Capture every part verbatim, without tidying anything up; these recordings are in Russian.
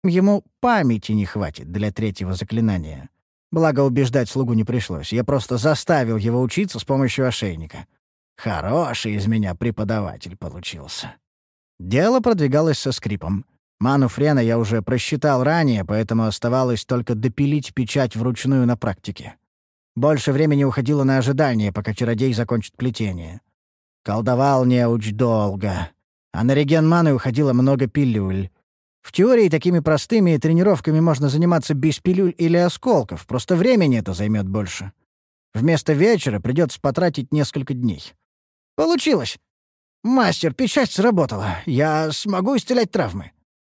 Ему памяти не хватит для третьего заклинания. Благо, убеждать слугу не пришлось. Я просто заставил его учиться с помощью ошейника. Хороший из меня преподаватель получился. Дело продвигалось со скрипом. Ману Френа я уже просчитал ранее, поэтому оставалось только допилить печать вручную на практике. Больше времени уходило на ожидание, пока чародей закончит плетение. Колдовал неуч долго, а на реген маны уходило много пилюль. В теории такими простыми тренировками можно заниматься без пилюль или осколков, просто времени это займет больше. Вместо вечера придется потратить несколько дней. Получилось! Мастер, печать сработала. Я смогу исцелять травмы.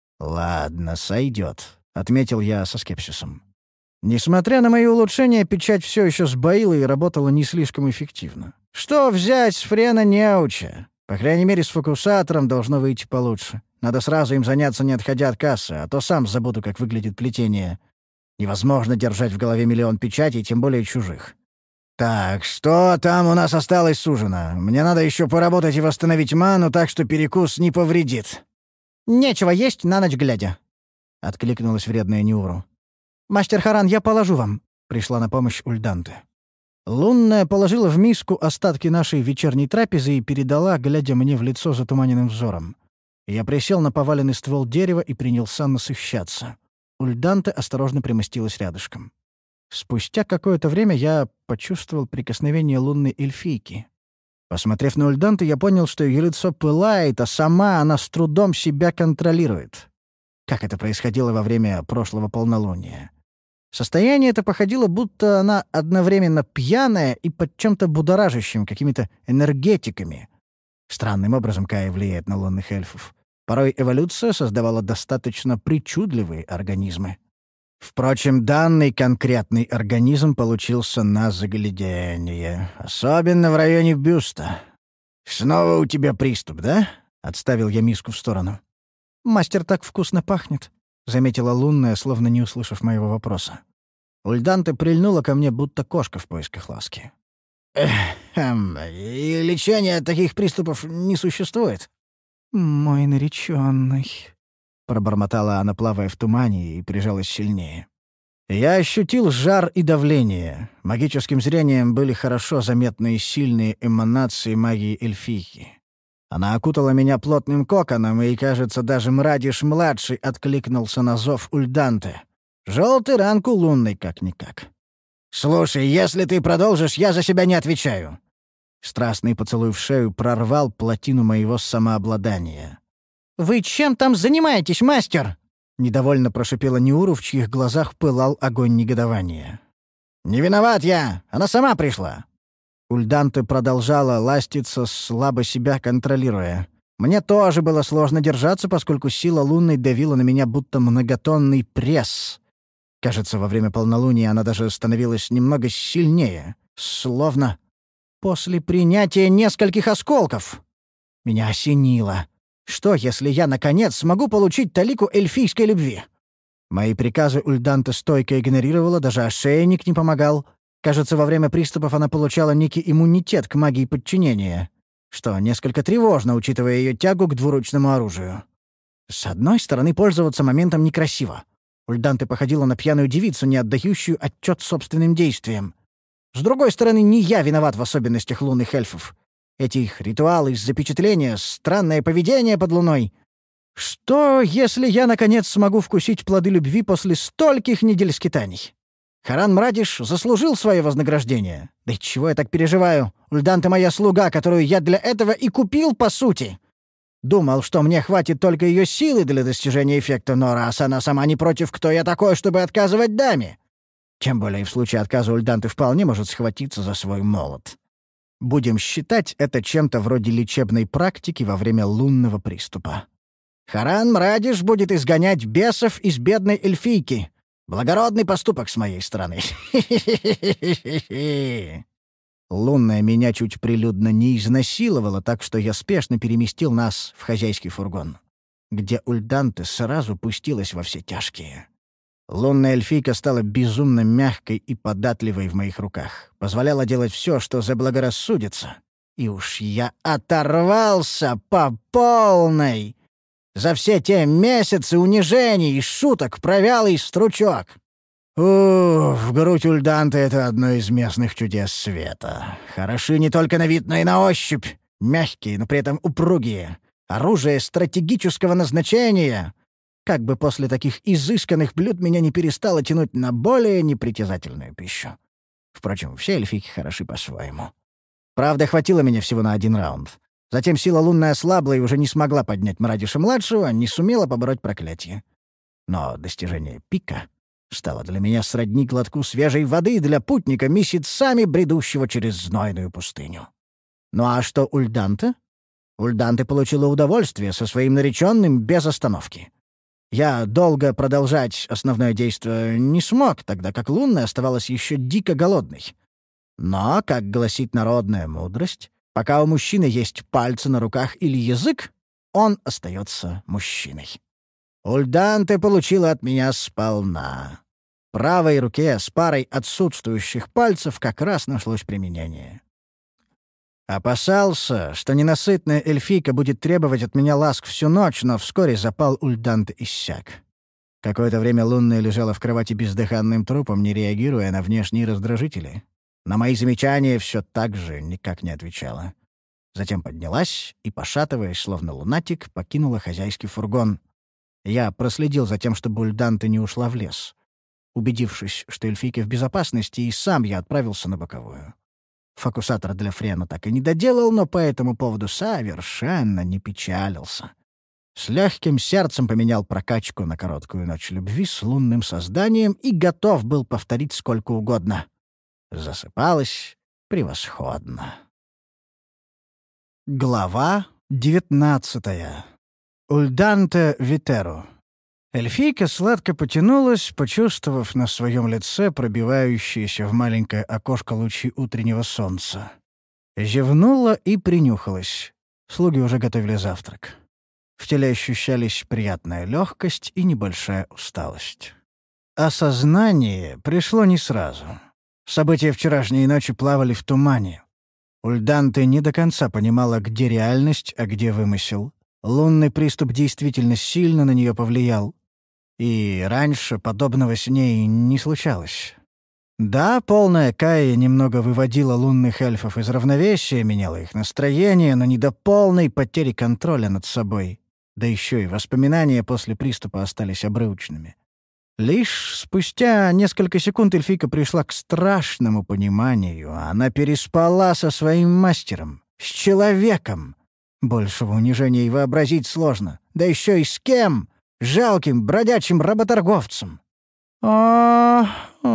«Ладно, сойдет», — отметил я со скепсисом. Несмотря на мои улучшения, печать все еще сбоила и работала не слишком эффективно. Что взять с Френа неуча? По крайней мере, с фокусатором должно выйти получше. Надо сразу им заняться, не отходя от кассы, а то сам забуду, как выглядит плетение. Невозможно держать в голове миллион печатей, тем более чужих. «Так, что там у нас осталось с ужина? Мне надо еще поработать и восстановить ману, так что перекус не повредит». «Нечего есть на ночь глядя», — откликнулась вредная Неуру. «Мастер Харан, я положу вам», — пришла на помощь Ульданте. Лунная положила в миску остатки нашей вечерней трапезы и передала, глядя мне в лицо затуманенным взором. Я присел на поваленный ствол дерева и принялся насыщаться. Ульданте осторожно примостилась рядышком. Спустя какое-то время я почувствовал прикосновение лунной эльфийки. Посмотрев на Ульданте, я понял, что ее лицо пылает, а сама она с трудом себя контролирует. Как это происходило во время прошлого полнолуния. Состояние это походило, будто она одновременно пьяная и под чем-то будоражащим, какими-то энергетиками. Странным образом Кая влияет на лунных эльфов. Порой эволюция создавала достаточно причудливые организмы. Впрочем, данный конкретный организм получился на загляденье, особенно в районе бюста. «Снова у тебя приступ, да?» — отставил я миску в сторону. «Мастер, так вкусно пахнет», — заметила лунная, словно не услышав моего вопроса. Ульданте прильнула ко мне, будто кошка в поисках ласки. «Эхм, и лечения от таких приступов не существует?» «Мой нареченный», — пробормотала она, плавая в тумане, и прижалась сильнее. Я ощутил жар и давление. Магическим зрением были хорошо заметны сильные эманации магии эльфийки. Она окутала меня плотным коконом, и, кажется, даже Мрадиш-младший откликнулся на зов Ульданте. Желтый ранг у лунной как-никак. «Слушай, если ты продолжишь, я за себя не отвечаю». Страстный поцелуй в шею прорвал плотину моего самообладания. «Вы чем там занимаетесь, мастер?» — недовольно прошипела Неуру, в чьих глазах пылал огонь негодования. «Не виноват я! Она сама пришла!» Ульданте продолжала ластиться, слабо себя контролируя. Мне тоже было сложно держаться, поскольку сила лунной давила на меня будто многотонный пресс. Кажется, во время полнолуния она даже становилась немного сильнее, словно после принятия нескольких осколков. Меня осенило. Что, если я, наконец, смогу получить талику эльфийской любви? Мои приказы Ульданте стойко игнорировала, даже ошейник не помогал. Кажется, во время приступов она получала некий иммунитет к магии подчинения, что несколько тревожно, учитывая ее тягу к двуручному оружию. С одной стороны, пользоваться моментом некрасиво. Ульданте походила на пьяную девицу, не отдающую отчет собственным действиям. С другой стороны, не я виноват в особенностях лунных эльфов. Эти их ритуалы, запечатления, странное поведение под луной. Что, если я, наконец, смогу вкусить плоды любви после стольких недель скитаний? Харан Мрадиш заслужил свое вознаграждение. Да и чего я так переживаю? Ульданте моя слуга, которую я для этого и купил, по сути. Думал, что мне хватит только ее силы для достижения эффекта, но раз она сама не против, кто я такой, чтобы отказывать даме? Тем более в случае отказа Ульданте вполне может схватиться за свой молот. Будем считать это чем-то вроде лечебной практики во время лунного приступа. Харан Мрадиш будет изгонять бесов из бедной эльфийки. Благородный поступок с моей стороны. Лунная меня чуть прилюдно не изнасиловала, так что я спешно переместил нас в хозяйский фургон, где Ульданте сразу пустилась во все тяжкие. Лунная эльфийка стала безумно мягкой и податливой в моих руках, позволяла делать все, что заблагорассудится. И уж я оторвался по полной. За все те месяцы унижений и шуток провялый стручок. Уф, грудь Ульданты — это одно из местных чудес света. Хороши не только на вид, но и на ощупь. Мягкие, но при этом упругие. Оружие стратегического назначения. Как бы после таких изысканных блюд меня не перестало тянуть на более непритязательную пищу. Впрочем, все эльфийки хороши по-своему. Правда, хватило меня всего на один раунд. Затем сила лунная ослабла и уже не смогла поднять Мрадиша-младшего, не сумела побороть проклятие. Но достижение пика стало для меня сродни глотку свежей воды для путника, месяцами бредущего через знойную пустыню. Ну а что Ульданте? Ульданте получила удовольствие со своим нареченным без остановки. Я долго продолжать основное действие не смог, тогда как лунная оставалась еще дико голодной. Но, как гласит народная мудрость, пока у мужчины есть пальцы на руках или язык, он остается мужчиной. Ульданте получила от меня сполна. Правой руке с парой отсутствующих пальцев как раз нашлось применение. Опасался, что ненасытная эльфийка будет требовать от меня ласк всю ночь, но вскоре запал Ульданте иссяк. Какое-то время лунная лежала в кровати бездыханным трупом, не реагируя на внешние раздражители. На мои замечания все так же никак не отвечала. Затем поднялась и, пошатываясь, словно лунатик, покинула хозяйский фургон. Я проследил за тем, чтобы Ульданте не ушла в лес. Убедившись, что эльфийка в безопасности, и сам я отправился на боковую. Фокусатор для Френа так и не доделал, но по этому поводу совершенно не печалился. С легким сердцем поменял прокачку на короткую ночь любви с лунным созданием и готов был повторить сколько угодно. Засыпалось превосходно. Глава девятнадцатая. Ульданте Витеру. Эльфийка сладко потянулась, почувствовав на своем лице пробивающиеся в маленькое окошко лучи утреннего солнца. Зевнула и принюхалась. Слуги уже готовили завтрак. В теле ощущались приятная легкость и небольшая усталость. Осознание пришло не сразу. События вчерашней ночи плавали в тумане. Ульданте не до конца понимала, где реальность, а где вымысел. Лунный приступ действительно сильно на нее повлиял. И раньше подобного с ней не случалось. Да, полная Кая немного выводила лунных эльфов из равновесия, меняла их настроение, но не до полной потери контроля над собой. Да еще и воспоминания после приступа остались обрывочными. Лишь спустя несколько секунд эльфийка пришла к страшному пониманию. Она переспала со своим мастером, с человеком. Большего унижения и вообразить сложно. Да еще и с кем? Жалким, бродячим работорговцем. «О,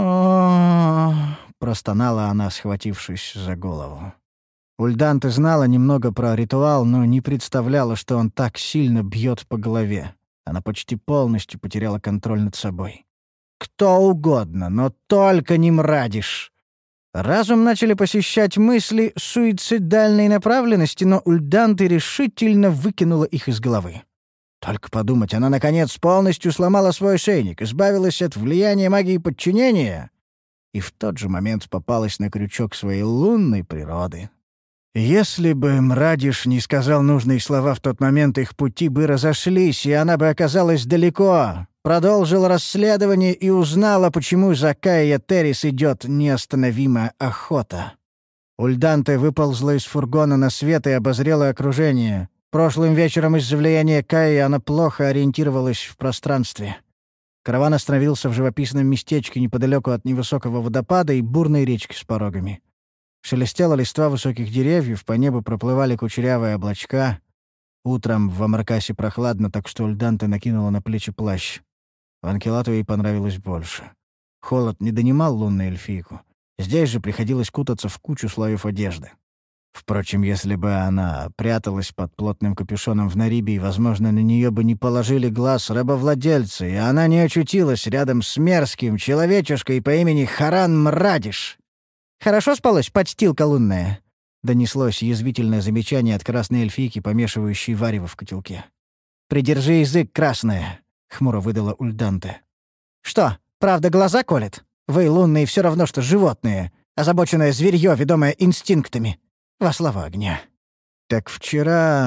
о, простонала она, схватившись за голову. Ульданте знала немного про ритуал, но не представляла, что он так сильно бьет по голове. Она почти полностью потеряла контроль над собой. Кто угодно, но только не Мрадиш. Разум начали посещать мысли суицидальной направленности, но Ульданте решительно выкинула их из головы. Только подумать, она, наконец, полностью сломала свой ошейник, избавилась от влияния магии подчинения и в тот же момент попалась на крючок своей лунной природы. Если бы Мрадиш не сказал нужные слова в тот момент, их пути бы разошлись, и она бы оказалась далеко, продолжила расследование и узнала, почему за Кайя Террис идет неостановимая охота. Ульданте выползла из фургона на свет и обозрела окружение. Прошлым вечером из-за влияния Кайи она плохо ориентировалась в пространстве. Караван остановился в живописном местечке неподалеку от невысокого водопада и бурной речки с порогами. Шелестела листва высоких деревьев, по небу проплывали кучерявые облачка. Утром в Амаркасе прохладно, так что Ульданте накинула на плечи плащ. Ванкелату ей понравилось больше. Холод не донимал лунную эльфийку. Здесь же приходилось кутаться в кучу слоев одежды. Впрочем, если бы она пряталась под плотным капюшоном в Нарибии, возможно, на нее бы не положили глаз рабовладельцы, и она не очутилась рядом с мерзким человечешкой по имени Харан Мрадиш. «Хорошо спалось, подстилка лунная?» — донеслось язвительное замечание от красной эльфийки, помешивающей варево в котелке. «Придержи язык, красная!» — хмуро выдала Ульданте. «Что, правда глаза колет? Вы, лунные, все равно, что животные, озабоченное зверье, ведомое инстинктами. Во слава огня». «Так вчера...»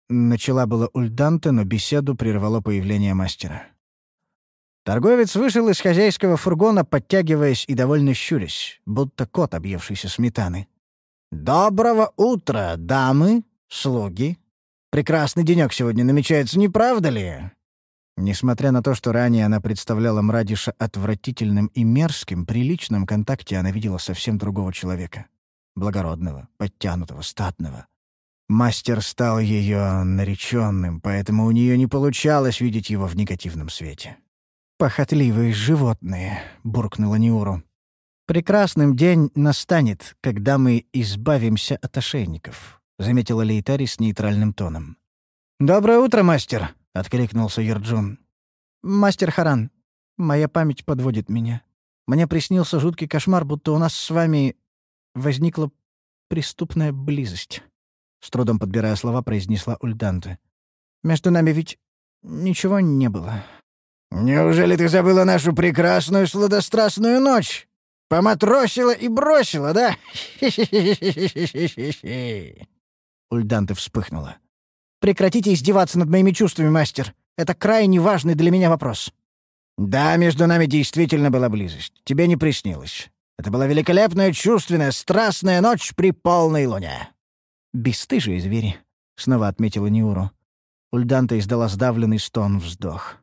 Начала было Ульданте, но беседу прервало появление мастера. Торговец вышел из хозяйского фургона, подтягиваясь и довольно щурясь, будто кот, объевшийся сметаны. «Доброго утра, дамы, слуги! Прекрасный денек сегодня намечается, не правда ли?» Несмотря на то, что ранее она представляла Мрадиша отвратительным и мерзким, при личном контакте она видела совсем другого человека. Благородного, подтянутого, статного. Мастер стал ее нареченным, поэтому у нее не получалось видеть его в негативном свете. «Похотливые животные», — буркнула Ниуру. «Прекрасным день настанет, когда мы избавимся от ошейников», — заметила Лейтари с нейтральным тоном. «Доброе утро, мастер», — откликнулся Юрджун. «Мастер Харан, моя память подводит меня. Мне приснился жуткий кошмар, будто у нас с вами возникла преступная близость», — с трудом подбирая слова, произнесла Ульданте. «Между нами ведь ничего не было». «Неужели ты забыла нашу прекрасную сладострастную ночь? Поматросила и бросила, да?» Ульданте вспыхнула. «Прекратите издеваться над моими чувствами, мастер. Это крайне важный для меня вопрос». «Да, между нами действительно была близость. Тебе не приснилось. Это была великолепная, чувственная, страстная ночь при полной луне». «Бесстыжие звери», — снова отметила Ниуру. Ульданте издала сдавленный стон-вздох.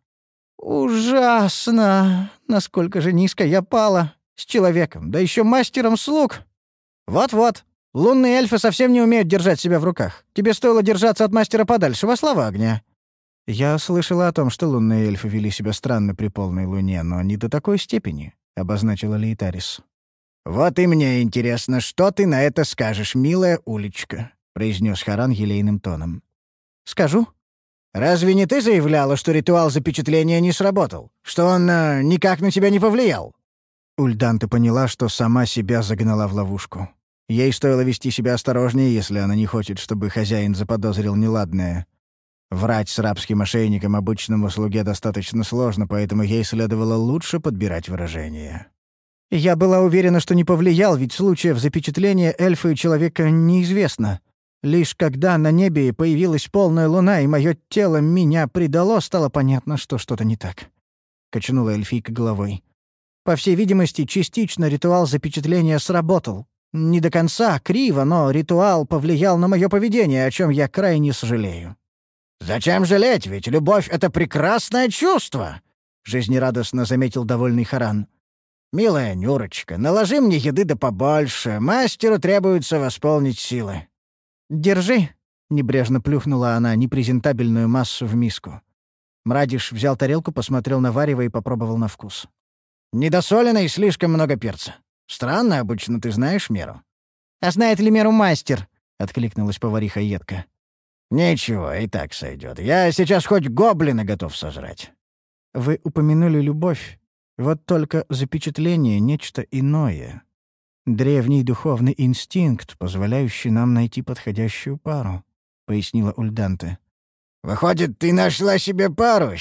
«Ужасно! Насколько же низко я пала! С человеком, да еще мастером слуг!» «Вот-вот. Лунные эльфы совсем не умеют держать себя в руках. Тебе стоило держаться от мастера подальше, во слава огня». «Я слышала о том, что лунные эльфы вели себя странно при полной луне, но не до такой степени», — обозначила Лейтарис. «Вот и мне интересно, что ты на это скажешь, милая уличка», — произнес Харан елейным тоном. «Скажу. Разве не ты заявляла, что ритуал запечатления не сработал? Что он э, никак на тебя не повлиял?» Ульданте поняла, что сама себя загнала в ловушку. Ей стоило вести себя осторожнее, если она не хочет, чтобы хозяин заподозрил неладное. Врать с рабским ошейником обычному слуге достаточно сложно, поэтому ей следовало лучше подбирать выражения. «Я была уверена, что не повлиял, ведь случаев запечатления эльфа и человека неизвестно. Лишь когда на небе появилась полная луна, и мое тело меня предало, стало понятно, что что-то не так». Качнула эльфийка головой. «По всей видимости, частично ритуал запечатления сработал. Не до конца, криво, но ритуал повлиял на мое поведение, о чем я крайне сожалею». «Зачем жалеть? Ведь любовь — это прекрасное чувство!» — жизнерадостно заметил довольный Харан. «Милая Нюрочка, наложи мне еды да побольше. Мастеру требуется восполнить силы». «Держи», — небрежно плюхнула она непрезентабельную массу в миску. Мрадиш взял тарелку, посмотрел на варево и попробовал на вкус. «Недосолено и слишком много перца. Странно, обычно ты знаешь меру». «А знает ли меру мастер?» — откликнулась повариха едко. «Ничего, и так сойдет. Я сейчас хоть гоблина готов сожрать». «Вы упомянули любовь. Вот только запечатление — нечто иное. Древний духовный инстинкт, позволяющий нам найти подходящую пару», — пояснила Ульданте. «Выходит, ты нашла себе пару?»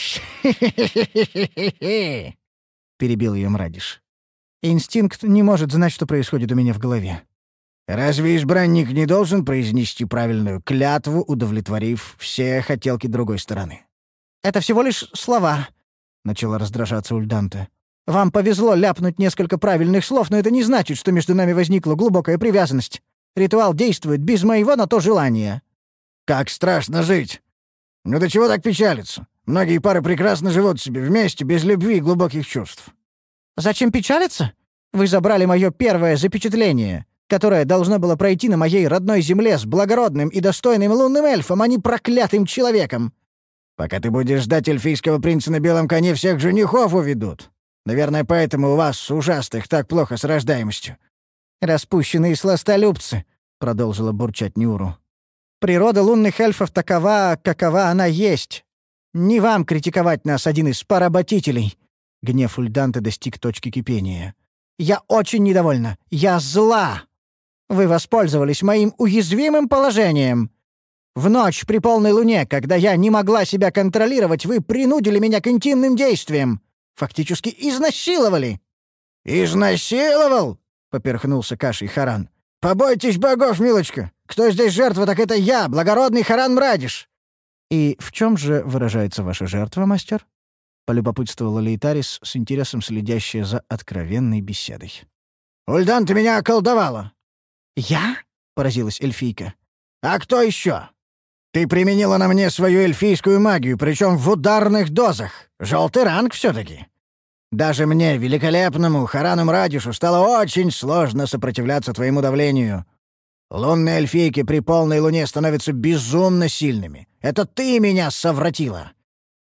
перебил ее Мрадиш. «Инстинкт не может знать, что происходит у меня в голове». «Разве избранник не должен произнести правильную клятву, удовлетворив все хотелки другой стороны?» «Это всего лишь слова», — начала раздражаться Ульданте. «Вам повезло ляпнуть несколько правильных слов, но это не значит, что между нами возникла глубокая привязанность. Ритуал действует без моего на то желания». «Как страшно жить! Ну до чего так печалиться? Многие пары прекрасно живут себе вместе, без любви и глубоких чувств». «Зачем печалиться? Вы забрали мое первое запечатление, которое должно было пройти на моей родной земле с благородным и достойным лунным эльфом, а не проклятым человеком». «Пока ты будешь ждать эльфийского принца на белом коне, всех женихов уведут. Наверное, поэтому у вас, ужасных, так плохо с рождаемостью». «Распущенные сластолюбцы», — продолжила бурчать Нюру. «Природа лунных эльфов такова, какова она есть. Не вам критиковать нас, один из поработителей». Гнев Ульданте достиг точки кипения. «Я очень недовольна. Я зла. Вы воспользовались моим уязвимым положением. В ночь при полной луне, когда я не могла себя контролировать, вы принудили меня к интимным действиям. Фактически изнасиловали». «Изнасиловал?» — поперхнулся кашей Харан. «Побойтесь богов, милочка. Кто здесь жертва, так это я, благородный Харан Мрадиш. «И в чем же выражается ваша жертва, мастер?» — полюбопытствовала Лейтарис, с интересом следящая за откровенной беседой. «Ульдан, ты меня околдовала!» «Я?» — поразилась эльфийка. «А кто еще? Ты применила на мне свою эльфийскую магию, причем в ударных дозах. Желтый ранг все-таки. Даже мне, великолепному Харану Мрадишу, стало очень сложно сопротивляться твоему давлению. Лунные эльфийки при полной луне становятся безумно сильными. Это ты меня совратила.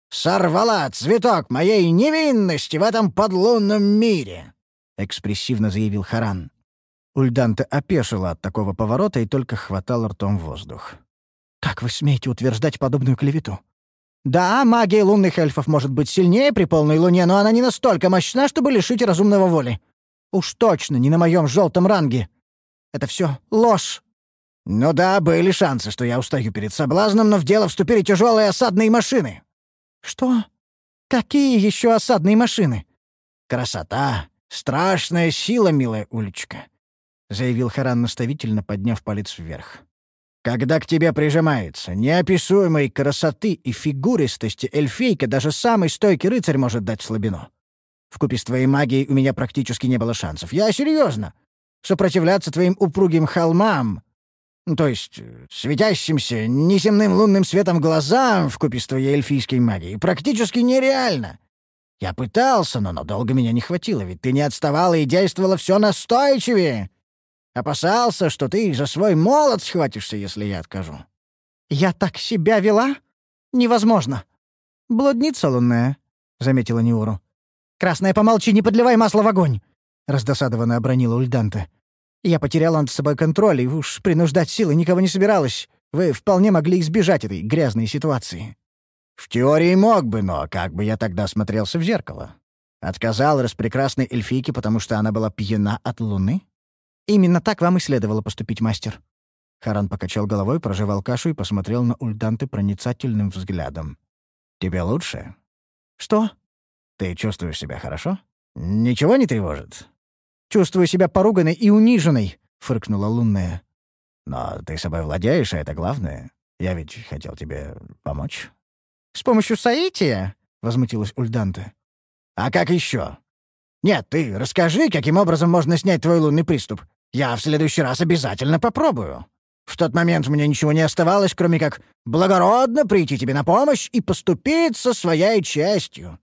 Сорвала цветок моей невинности в этом подлунном мире», — экспрессивно заявил Харан. Ульданте опешила от такого поворота и только хватала ртом воздух. «Как вы смеете утверждать подобную клевету? Да, магия лунных эльфов может быть сильнее при полной луне, но она не настолько мощна, чтобы лишить разумного воли. Уж точно не на моем желтом ранге. Это все ложь». «Ну да, были шансы, что я устаю перед соблазном, но в дело вступили тяжелые осадные машины». «Что? Какие еще осадные машины?» «Красота, страшная сила, милая Улечка», — заявил Харан наставительно, подняв палец вверх. «Когда к тебе прижимается неописуемой красоты и фигуристости эльфийка, даже самый стойкий рыцарь может дать слабину. Вкупе с твоей магией у меня практически не было шансов. Я серьезно. Сопротивляться твоим упругим холмам, то есть светящимся неземным лунным светом глазам вкупе с твоей эльфийской магией, практически нереально. Я пытался, но надолго меня не хватило, ведь ты не отставала и действовала все настойчивее. Опасался, что ты за свой молот схватишься, если я откажу». «Я так себя вела? Невозможно». «Блудница лунная», — заметила Ниуру. «Красная, помолчи, не подливай масло в огонь», — раздосадованно обронила Ульданте. «Я потеряла над собой контроль, и уж принуждать силы никого не собиралась. Вы вполне могли избежать этой грязной ситуации». «В теории мог бы, но как бы я тогда смотрелся в зеркало? Отказал распрекрасной эльфийке, потому что она была пьяна от луны?» «Именно так вам и следовало поступить, мастер». Харан покачал головой, прожевал кашу и посмотрел на Ульданте проницательным взглядом. «Тебе лучше?» «Что?» «Ты чувствуешь себя хорошо? Ничего не тревожит?» «Чувствую себя поруганной и униженной», — фыркнула лунная. «Но ты собой владеешь, а это главное. Я ведь хотел тебе помочь». «С помощью соития?» — возмутилась Ульданте. «А как еще? Нет, ты расскажи, каким образом можно снять твой лунный приступ. Я в следующий раз обязательно попробую. В тот момент мне ничего не оставалось, кроме как благородно прийти тебе на помощь и поступиться своей честью.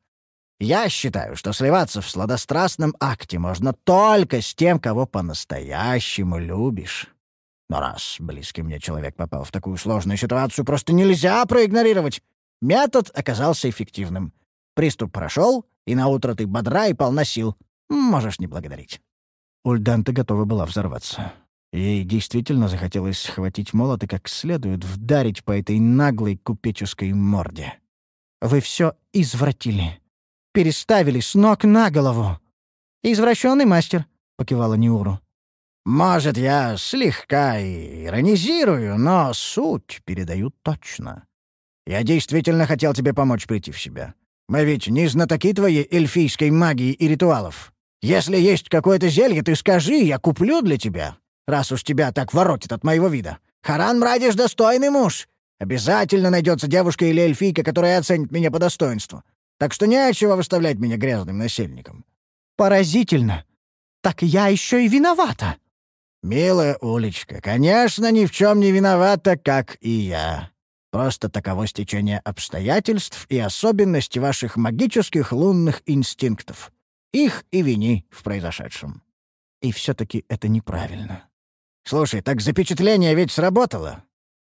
Я считаю, что сливаться в сладострастном акте можно только с тем, кого по-настоящему любишь. Но раз близкий мне человек попал в такую сложную ситуацию, просто нельзя проигнорировать. Метод оказался эффективным. Приступ прошел, и наутро ты бодра и полна сил. Можешь не благодарить». Ульданте готова была взорваться. Ей действительно захотелось схватить молот и как следует вдарить по этой наглой купеческой морде. «Вы все извратили. Переставили с ног на голову». «Извращенный мастер», — покивала Ниуру. «Может, я слегка иронизирую, но суть передаю точно. Я действительно хотел тебе помочь прийти в себя. Мы ведь не знатоки твоей эльфийской магии и ритуалов. Если есть какое-то зелье, ты скажи, я куплю для тебя, раз уж тебя так воротит от моего вида. Харан Мрадиш — достойный муж. Обязательно найдется девушка или эльфийка, которая оценит меня по достоинству. Так что нечего выставлять меня грязным насельником». «Поразительно. Так я еще и виновата». «Милая Улечка, конечно, ни в чем не виновата, как и я. Просто таково стечение обстоятельств и особенности ваших магических лунных инстинктов. Их и вини в произошедшем». «И все-таки это неправильно». «Слушай, так запечатление ведь сработало?»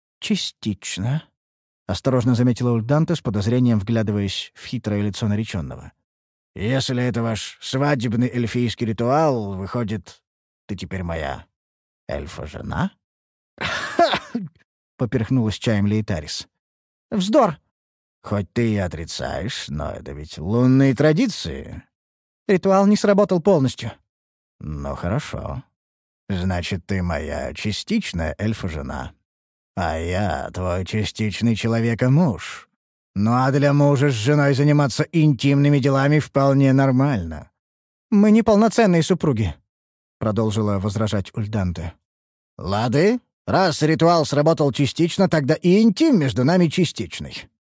«Частично», — осторожно заметила Ульданте, с подозрением вглядываясь в хитрое лицо нареченного. «Если это ваш свадебный эльфийский ритуал, выходит, ты теперь моя эльфа-жена?» — поперхнулась чаем Лейтарис. «Вздор!» «Хоть ты и отрицаешь, но это ведь лунные традиции». «Ритуал не сработал полностью». «Ну, хорошо. Значит, ты моя частичная эльфа-жена. А я твой частичный человека-муж. Ну а для мужа с женой заниматься интимными делами вполне нормально». «Мы не полноценные супруги», — продолжила возражать Ульданте. «Лады, раз ритуал сработал частично, тогда и интим между нами частичный.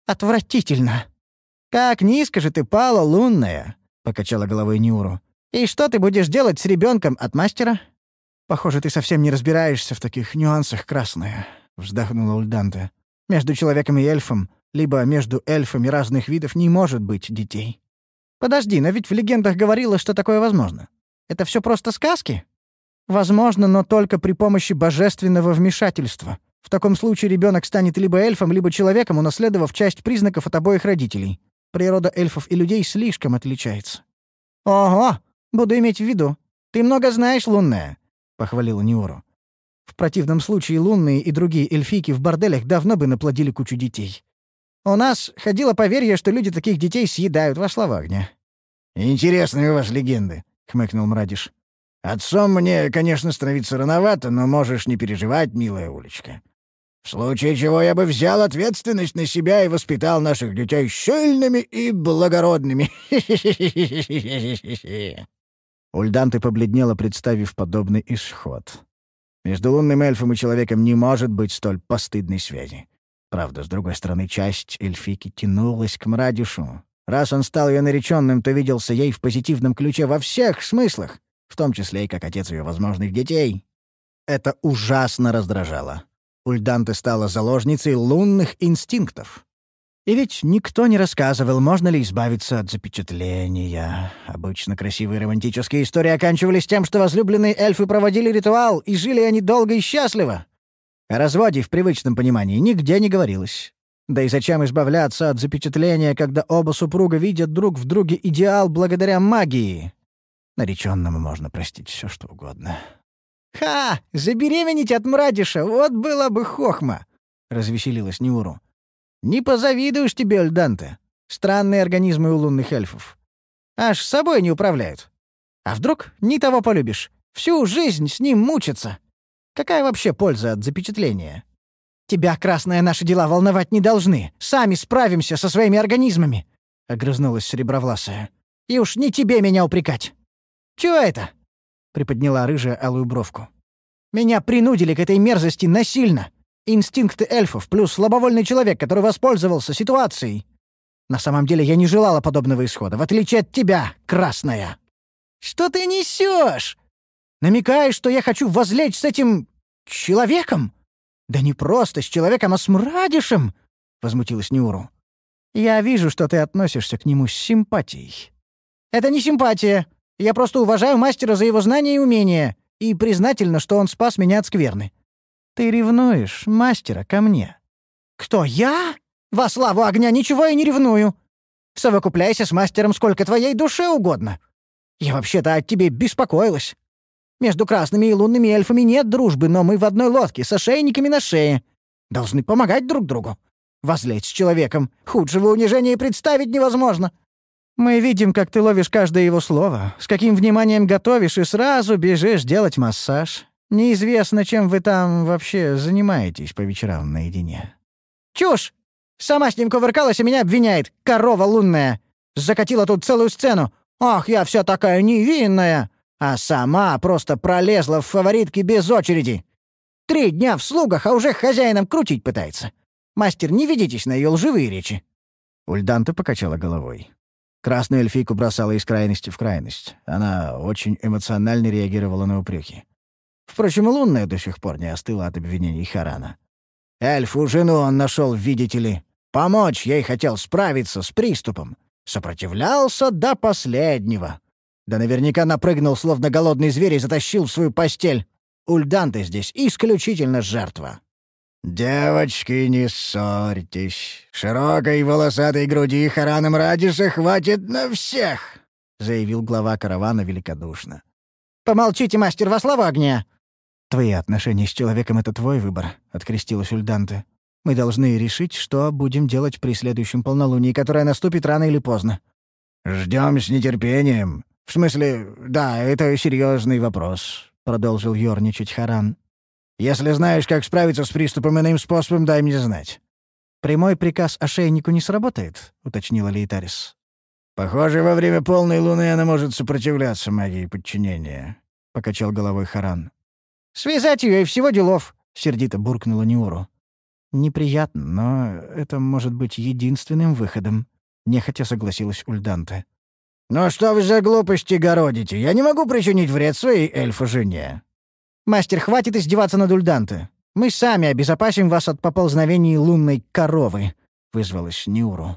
Отвратительно. Как низко же ты пала, лунная, покачала головой Ниуру. И что ты будешь делать с ребенком от мастера? Похоже, ты совсем не разбираешься в таких нюансах, красная, вздохнула Ульданте. Между человеком и эльфом, либо между эльфами разных видов не может быть детей. Подожди, но ведь в легендах говорилось, что такое возможно. Это все просто сказки? Возможно, но только при помощи божественного вмешательства. В таком случае ребенок станет либо эльфом, либо человеком, унаследовав часть признаков от обоих родителей. Природа эльфов и людей слишком отличается. «Ого! Буду иметь в виду. Ты много знаешь, лунная», — похвалила Ниуру. «В противном случае лунные и другие эльфийки в борделях давно бы наплодили кучу детей. У нас ходило поверье, что люди таких детей съедают, вошла в огня». «Интересные у вас легенды», — хмыкнул Мрадиш. «Отцом мне, конечно, становиться рановато, но можешь не переживать, милая Улечка. В случае чего я бы взял ответственность на себя и воспитал наших детей сильными и благородными». Ульданте побледнела, представив подобный исход. Между лунным эльфом и человеком не может быть столь постыдной связи. Правда, с другой стороны, часть эльфийки тянулась к Мрадишу. Раз он стал ее нареченным, то виделся ей в позитивном ключе во всех смыслах, в том числе и как отец ее возможных детей. Это ужасно раздражало. Ульданте стала заложницей лунных инстинктов. И ведь никто не рассказывал, можно ли избавиться от запечатления. Обычно красивые романтические истории оканчивались тем, что возлюбленные эльфы проводили ритуал, и жили они долго и счастливо. О разводе в привычном понимании нигде не говорилось. Да и зачем избавляться от запечатления, когда оба супруга видят друг в друге идеал благодаря магии? Нареченному можно простить все, что угодно. «Ха! Забеременеть от Мрадиша! Вот была бы хохма!» — развеселилась Ниуру. «Не позавидуешь тебе, Ульданте. Странные организмы у лунных эльфов. Аж собой не управляют. А вдруг не того полюбишь? Всю жизнь с ним мучиться. Какая вообще польза от запечатления? Тебя, красная, наши дела волновать не должны. Сами справимся со своими организмами!» — огрызнулась Серебровласая. «И уж не тебе меня упрекать!» «Чего это?» — приподняла рыжая алую бровку. «Меня принудили к этой мерзости насильно. Инстинкты эльфов плюс слабовольный человек, который воспользовался ситуацией. На самом деле я не желала подобного исхода, в отличие от тебя, красная». «Что ты несешь? Намекаешь, что я хочу возлечь с этим... человеком? Да не просто с человеком, а с Мрадишем!» — возмутилась Ниуру. «Я вижу, что ты относишься к нему с симпатией». «Это не симпатия. Я просто уважаю мастера за его знания и умения, и признательна, что он спас меня от скверны». «Ты ревнуешь мастера ко мне». «Кто, я? Во славу огня ничего я не ревную. Совокупляйся с мастером сколько твоей душе угодно. Я вообще-то о тебе беспокоилась. Между красными и лунными эльфами нет дружбы, но мы в одной лодке, с ошейниками на шее. Должны помогать друг другу. Возлечь с человеком. Худшего унижения и представить невозможно. Мы видим, как ты ловишь каждое его слово, с каким вниманием готовишь и сразу бежишь делать массаж. Неизвестно, чем вы там вообще занимаетесь по вечерам наедине». «Чушь! Сама с ним кувыркалась и меня обвиняет, корова лунная. Закатила тут целую сцену. Ах, я вся такая невинная. А сама просто пролезла в фаворитки без очереди. Три дня в слугах, а уже хозяином крутить пытается. Мастер, не ведитесь на ее лживые речи». Ульданте покачала головой. Красную эльфийку бросала из крайности в крайность. Она очень эмоционально реагировала на упреки. Впрочем, и лунная до сих пор не остыла от обвинений Харана. Эльфу жену он нашел, видите ли. Помочь ей хотел справиться с приступом. Сопротивлялся до последнего. Да наверняка напрыгнул, словно голодный зверь, и затащил в свою постель. Ульданте здесь исключительно жертва. «Девочки, не ссорьтесь. Широкой волосатой груди Харана Мрадиша хватит на всех», — заявил глава каравана великодушно. «Помолчите, мастер, во славу огня!» «Твои отношения с человеком — это твой выбор», — открестилась Ульданте. «Мы должны решить, что будем делать при следующем полнолунии, которое наступит рано или поздно». «Ждем с нетерпением. В смысле, да, это серьезный вопрос», — продолжил ёрничать Харан. «Если знаешь, как справиться с приступом иным способом, дай мне знать». «Прямой приказ ошейнику не сработает», — уточнила Лейтарис. «Похоже, во время полной луны она может сопротивляться магии подчинения», — покачал головой Харан. «Связать ее и всего делов», — сердито буркнула Ниуру. «Неприятно, но это может быть единственным выходом», — нехотя согласилась Ульданте. «Но что вы за глупости городите? Я не могу причинить вред своей эльфа-жене». «Мастер, хватит издеваться над Ульданте. Мы сами обезопасим вас от поползновений лунной коровы», — вызвалась Ниуру.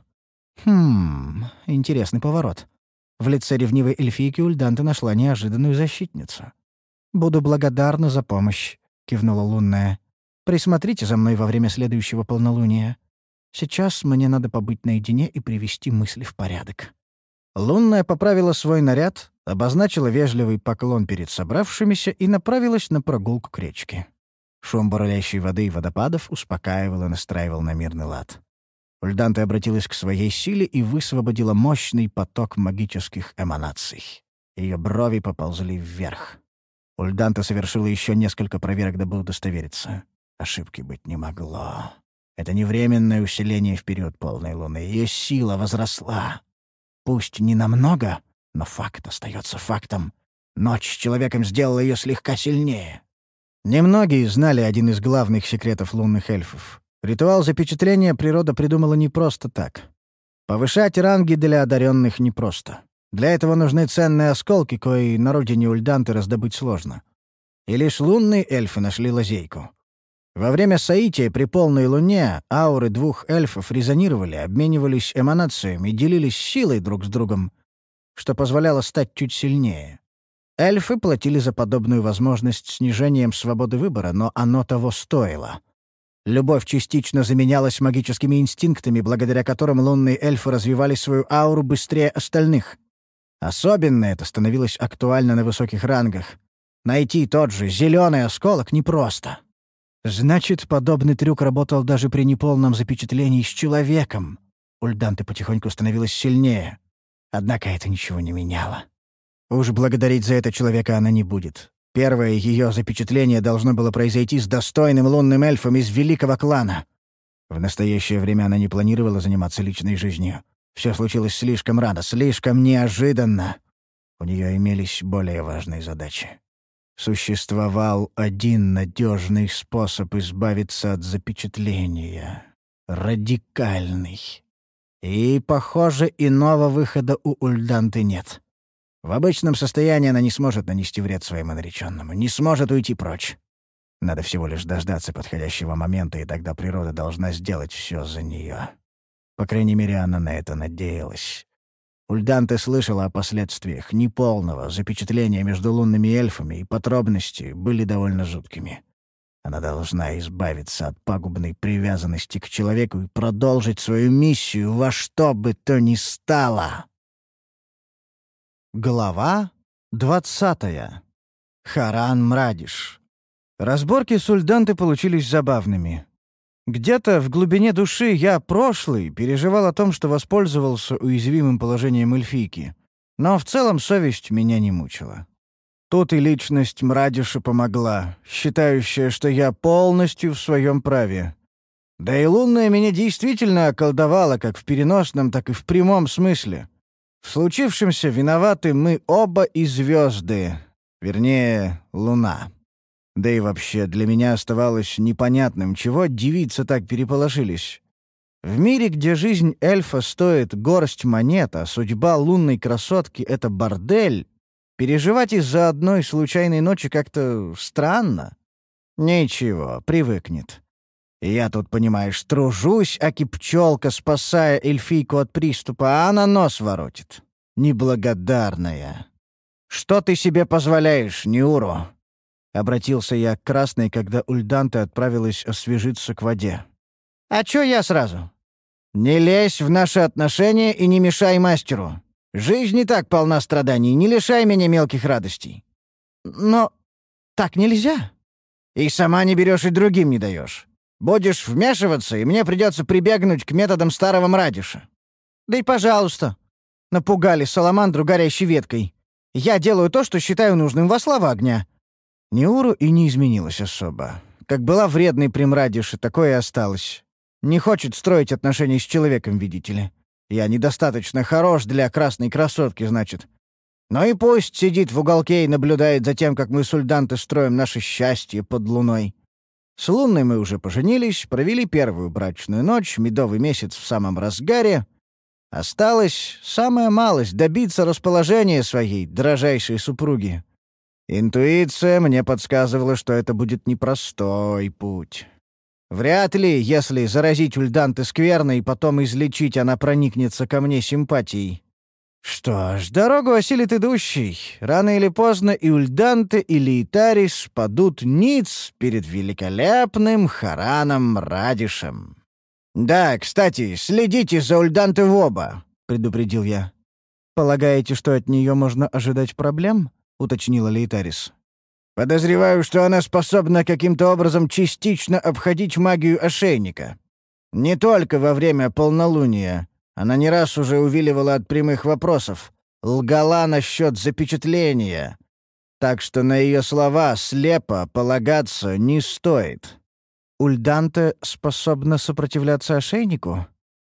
«Хм, интересный поворот. В лице ревнивой эльфийки Ульданте нашла неожиданную защитницу. «Буду благодарна за помощь», — кивнула лунная. «Присмотрите за мной во время следующего полнолуния. Сейчас мне надо побыть наедине и привести мысли в порядок». Лунная поправила свой наряд, обозначила вежливый поклон перед собравшимися и направилась на прогулку к речке. Шум бурлящей воды и водопадов успокаивал и настраивал на мирный лад. Ульданте обратилась к своей силе и высвободила мощный поток магических эманаций. Ее брови поползли вверх. Ульданте совершила еще несколько проверок, дабы удостовериться. Ошибки быть не могло. Это не временное усиление в период полной луны. Ее сила возросла. Пусть не намного, но факт остается фактом. Ночь с человеком сделала ее слегка сильнее. Немногие знали один из главных секретов лунных эльфов. Ритуал запечатления природа придумала не просто так. Повышать ранги для одаренных непросто. Для этого нужны ценные осколки, кои на родине Ульданты раздобыть сложно. И лишь лунные эльфы нашли лазейку. Во время соития при полной луне ауры двух эльфов резонировали, обменивались эманациями, делились силой друг с другом, что позволяло стать чуть сильнее. Эльфы платили за подобную возможность снижением свободы выбора, но оно того стоило. Любовь частично заменялась магическими инстинктами, благодаря которым лунные эльфы развивали свою ауру быстрее остальных. Особенно это становилось актуально на высоких рангах. Найти тот же зеленый осколок непросто. Значит, подобный трюк работал даже при неполном запечатлении с человеком. Ульданте потихоньку становилась сильнее. Однако это ничего не меняло. Уж благодарить за это человека она не будет. Первое ее запечатление должно было произойти с достойным лунным эльфом из великого клана. В настоящее время она не планировала заниматься личной жизнью. Все случилось слишком рано, слишком неожиданно. У нее имелись более важные задачи. Существовал один надежный способ избавиться от запечатления. Радикальный. И, похоже, иного выхода у Ульданты нет. В обычном состоянии она не сможет нанести вред своему нареченному, не сможет уйти прочь. Надо всего лишь дождаться подходящего момента, и тогда природа должна сделать все за нее. По крайней мере, она на это надеялась. Ульданте слышала о последствиях неполного запечатления между лунными эльфами, и подробности были довольно жуткими. Она должна избавиться от пагубной привязанности к человеку и продолжить свою миссию во что бы то ни стало. Глава двадцатая. Харан Мрадиш. Разборки с Ульданте получились забавными. Где-то в глубине души я, прошлый, переживал о том, что воспользовался уязвимым положением эльфийки. Но в целом совесть меня не мучила. Тут и личность Мрадиша помогла, считающая, что я полностью в своем праве. Да и лунная меня действительно околдовала как в переносном, так и в прямом смысле. В случившемся виноваты мы оба и звезды, вернее, луна. Да и вообще, для меня оставалось непонятным, чего девицы так переполошились. В мире, где жизнь эльфа стоит горсть монет, а судьба лунной красотки — это бордель, переживать из-за одной случайной ночи как-то странно. Ничего, привыкнет. Я тут, понимаешь, тружусь, аки пчелка, спасая эльфийку от приступа, а она нос воротит. Неблагодарная. «Что ты себе позволяешь, Ниуру?» — обратился я к Красной, когда Ульданте отправилась освежиться к воде. «А чё я сразу?» «Не лезь в наши отношения и не мешай мастеру. Жизнь не так полна страданий, не лишай меня мелких радостей». «Но так нельзя. И сама не берешь и другим не даешь. Будешь вмешиваться, и мне придется прибегнуть к методам старого Мрадиша». «Да и пожалуйста». Напугали саламандру горящей веткой. «Я делаю то, что считаю нужным во слава огня». Ниуру и не изменилась особо. Как была вредной при Мрадише, такое и осталось. Не хочет строить отношения с человеком, видите ли. Я недостаточно хорош для красной красотки, значит. Ну и пусть сидит в уголке и наблюдает за тем, как мы с Ульданте строим наше счастье под луной. С Лунной мы уже поженились, провели первую брачную ночь, медовый месяц в самом разгаре. Осталось самая малость — добиться расположения своей дрожайшей супруги. Интуиция мне подсказывала, что это будет непростой путь. Вряд ли, если заразить Ульданте скверно и потом излечить, она проникнется ко мне симпатией. Что ж, дорогу осилит идущий. Рано или поздно и Ульданте, и Лейтарис падут ниц перед великолепным Хараном Радишем. «Да, кстати, следите за Ульданте в оба», — предупредил я. «Полагаете, что от нее можно ожидать проблем?» — уточнила Лейтарис. «Подозреваю, что она способна каким-то образом частично обходить магию ошейника. Не только во время полнолуния. Она не раз уже увиливала от прямых вопросов, лгала насчет запечатления. Так что на ее слова слепо полагаться не стоит». «Ульданте способна сопротивляться ошейнику?»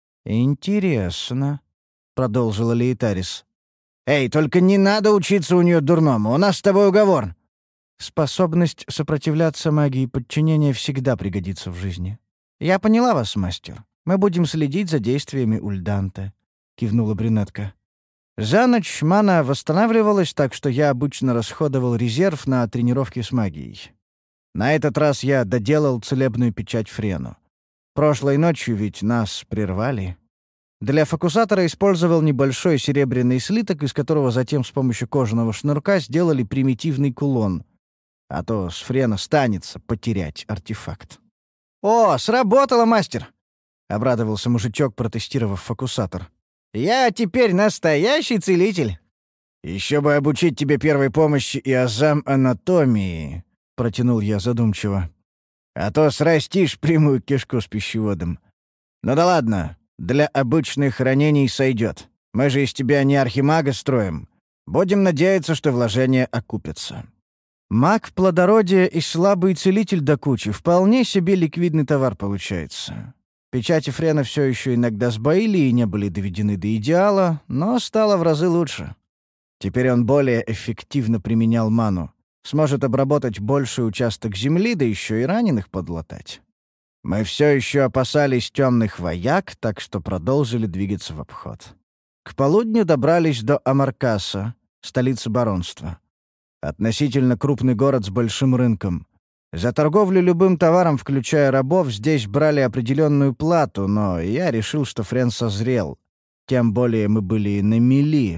«Интересно», — продолжила Лейтарис. «Эй, только не надо учиться у нее дурному, у нас с тобой уговор». «Способность сопротивляться магии подчинения всегда пригодится в жизни. Я поняла вас, мастер. Мы будем следить за действиями Ульданте», — кивнула брюнетка. За ночь мана восстанавливалась, так что я обычно расходовал резерв на тренировки с магией. На этот раз я доделал целебную печать Френу. Прошлой ночью ведь нас прервали. Для фокусатора использовал небольшой серебряный слиток, из которого затем с помощью кожаного шнурка сделали примитивный кулон. А то с Френа станется потерять артефакт. «О, сработало, мастер!» — обрадовался мужичок, протестировав фокусатор. «Я теперь настоящий целитель!» «Еще бы обучить тебе первой помощи и азам анатомии», — протянул я задумчиво. «А то срастишь прямую кишку с пищеводом. Ну да ладно, для обычных ранений сойдет. Мы же из тебя не архимага строим. Будем надеяться, что вложения окупятся». Маг плодородия и слабый целитель до кучи. Вполне себе ликвидный товар получается. Печати Френа все еще иногда сбоили и не были доведены до идеала, но стало в разы лучше. Теперь он более эффективно применял ману. Сможет обработать больший участок земли, да еще и раненых подлатать. Мы все еще опасались темных вояк, так что продолжили двигаться в обход. К полудню добрались до Амаркаса, столицы баронства. Относительно крупный город с большим рынком. За торговлю любым товаром, включая рабов, здесь брали определенную плату, но я решил, что Френ созрел. Тем более мы были на мели.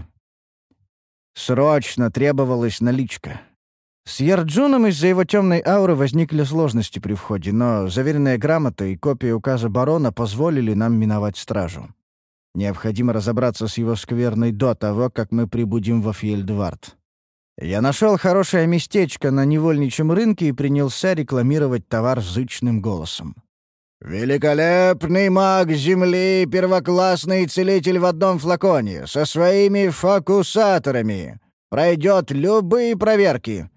Срочно требовалась наличка. С Ярджуном из-за его темной ауры возникли сложности при входе, но заверенная грамота и копия указа барона позволили нам миновать стражу. Необходимо разобраться с его скверной до того, как мы прибудем во Фьельдвард. Я нашел хорошее местечко на невольничьем рынке и принялся рекламировать товар зычным голосом. «Великолепный маг земли, первоклассный целитель в одном флаконе, со своими фокусаторами. Пройдет любые проверки.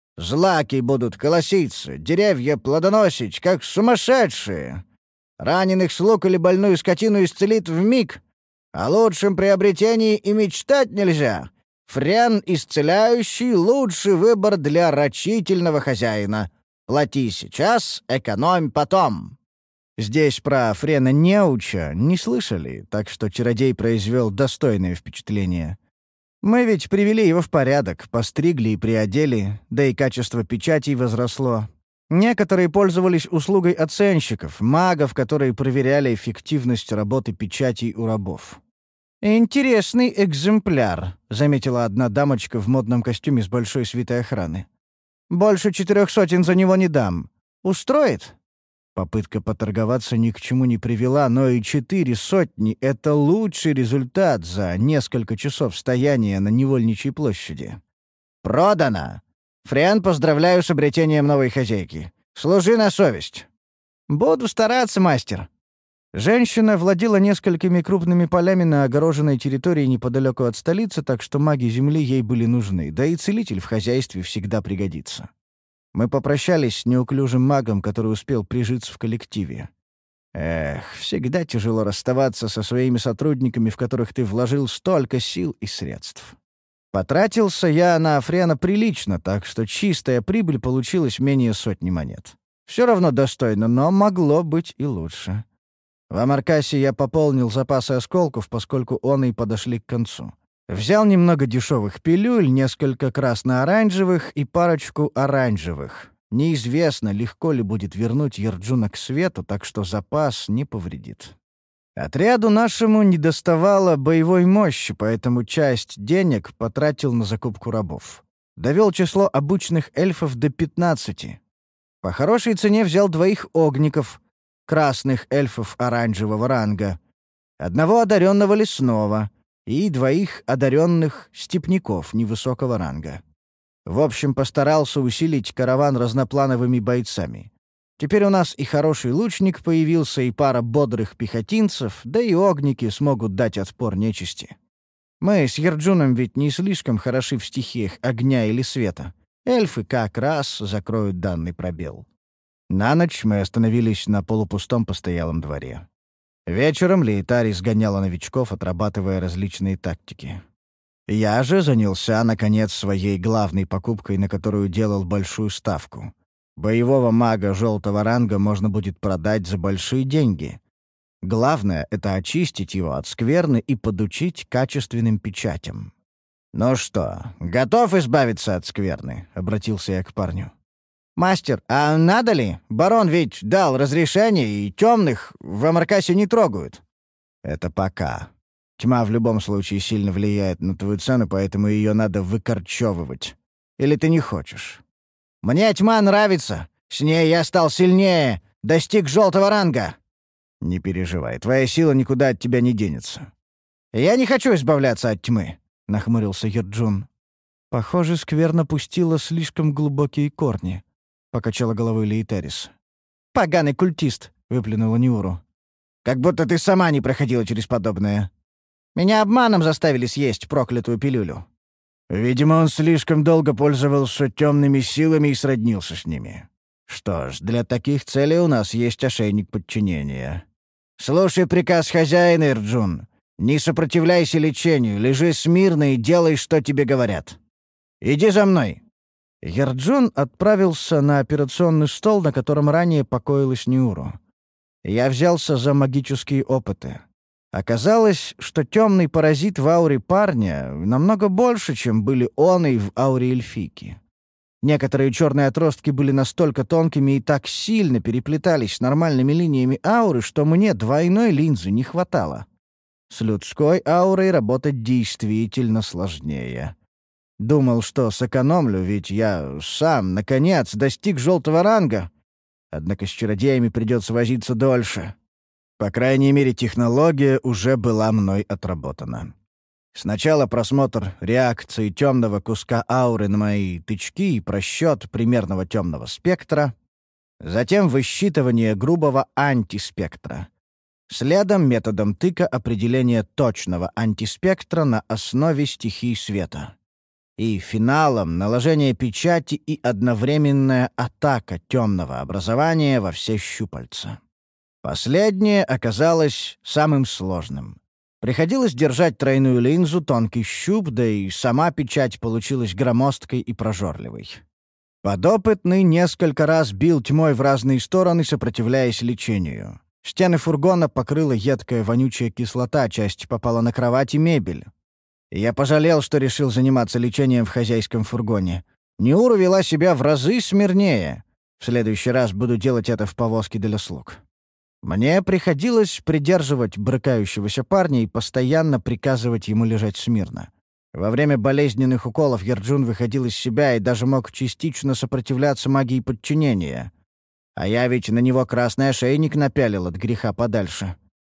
Злаки будут колоситься, деревья плодоносить, как сумасшедшие. Раненых слуг или больную скотину исцелит вмиг. О лучшем приобретении и мечтать нельзя. Френ исцеляющий — лучший выбор для рачительного хозяина. Плати сейчас, экономь потом». Здесь про Френа Неуча не слышали, так что чародей произвел достойное впечатление. Мы ведь привели его в порядок, постригли и приодели, да и качество печатей возросло. Некоторые пользовались услугой оценщиков, магов, которые проверяли эффективность работы печатей у рабов. «Интересный экземпляр», — заметила одна дамочка в модном костюме с большой свитой охраны. «Больше четырех сотен за него не дам. Устроит?» Попытка поторговаться ни к чему не привела, но и четыре сотни — это лучший результат за несколько часов стояния на Невольничьей площади. «Продано! Френ, поздравляю с обретением новой хозяйки. Служи на совесть!» «Буду стараться, мастер!» Женщина владела несколькими крупными полями на огороженной территории неподалеку от столицы, так что маги земли ей были нужны, да и целитель в хозяйстве всегда пригодится. Мы попрощались с неуклюжим магом, который успел прижиться в коллективе. Эх, всегда тяжело расставаться со своими сотрудниками, в которых ты вложил столько сил и средств. Потратился я на Френа прилично, так что чистая прибыль получилась менее сотни монет. Все равно достойно, но могло быть и лучше. В Амаркасе я пополнил запасы осколков, поскольку он и подошли к концу. Взял немного дешевых пилюль, несколько красно-оранжевых и парочку оранжевых. Неизвестно, легко ли будет вернуть Ярджуна к свету, так что запас не повредит. Отряду нашему недоставало боевой мощи, поэтому часть денег потратил на закупку рабов. Довел число обученных эльфов до пятнадцати. По хорошей цене взял двоих огников, красных эльфов оранжевого ранга, одного одаренного лесного и двоих одаренных степняков невысокого ранга. В общем, постарался усилить караван разноплановыми бойцами. Теперь у нас и хороший лучник появился, и пара бодрых пехотинцев, да и огники смогут дать отпор нечисти. Мы с Ярджуном ведь не слишком хороши в стихиях огня или света. Эльфы как раз закроют данный пробел. На ночь мы остановились на полупустом постоялом дворе. Вечером Лейтарий сгоняла новичков, отрабатывая различные тактики. Я же занялся, наконец, своей главной покупкой, на которую делал большую ставку. Боевого мага желтого ранга можно будет продать за большие деньги. Главное — это очистить его от скверны и подучить качественным печатям. «Ну что, готов избавиться от скверны?» — обратился я к парню. «Мастер, а надо ли? Барон ведь дал разрешение, и темных в Амаркасе не трогают». «Это пока. Тьма в любом случае сильно влияет на твою цену, поэтому ее надо выкорчевывать. Или ты не хочешь?» «Мне тьма нравится. С ней я стал сильнее, достиг желтого ранга». «Не переживай, твоя сила никуда от тебя не денется». «Я не хочу избавляться от тьмы», — нахмурился Ярджун. «Похоже, скверна пустила слишком глубокие корни», — покачала головой Лейтарис. «Поганый культист», — выплюнула Ниуру. «Как будто ты сама не проходила через подобное. Меня обманом заставили съесть проклятую пилюлю». «Видимо, он слишком долго пользовался темными силами и сроднился с ними. Что ж, для таких целей у нас есть ошейник подчинения. Слушай приказ хозяина, Ярджун. Не сопротивляйся лечению, лежи смирно и делай, что тебе говорят. Иди за мной». Ярджун отправился на операционный стол, на котором ранее покоилась Ниуру. Я взялся за магические опыты. Оказалось, что темный паразит в ауре парня намного больше, чем были он и в ауре эльфийки. Некоторые черные отростки были настолько тонкими и так сильно переплетались с нормальными линиями ауры, что мне двойной линзы не хватало. С людской аурой работать действительно сложнее. Думал, что сэкономлю, ведь я сам, наконец, достиг желтого ранга. Однако с чародеями придется возиться дольше. По крайней мере, технология уже была мной отработана. Сначала просмотр реакции темного куска ауры на мои тычки и просчет примерного темного спектра, затем высчитывание грубого антиспектра. Следом методом тыка определение точного антиспектра на основе стихий света. И финалом наложение печати и одновременная атака темного образования во все щупальца. Последнее оказалось самым сложным. Приходилось держать тройную линзу, тонкий щуп, да и сама печать получилась громоздкой и прожорливой. Подопытный несколько раз бил тьмой в разные стороны, сопротивляясь лечению. Стены фургона покрыла едкая вонючая кислота, часть попала на кровать и мебель. И я пожалел, что решил заниматься лечением в хозяйском фургоне. Ниуру вела себя в разы смирнее. В следующий раз буду делать это в повозке для слуг. Мне приходилось придерживать брыкающегося парня и постоянно приказывать ему лежать смирно. Во время болезненных уколов Ярджун выходил из себя и даже мог частично сопротивляться магии подчинения. А я ведь на него красный ошейник напялил от греха подальше.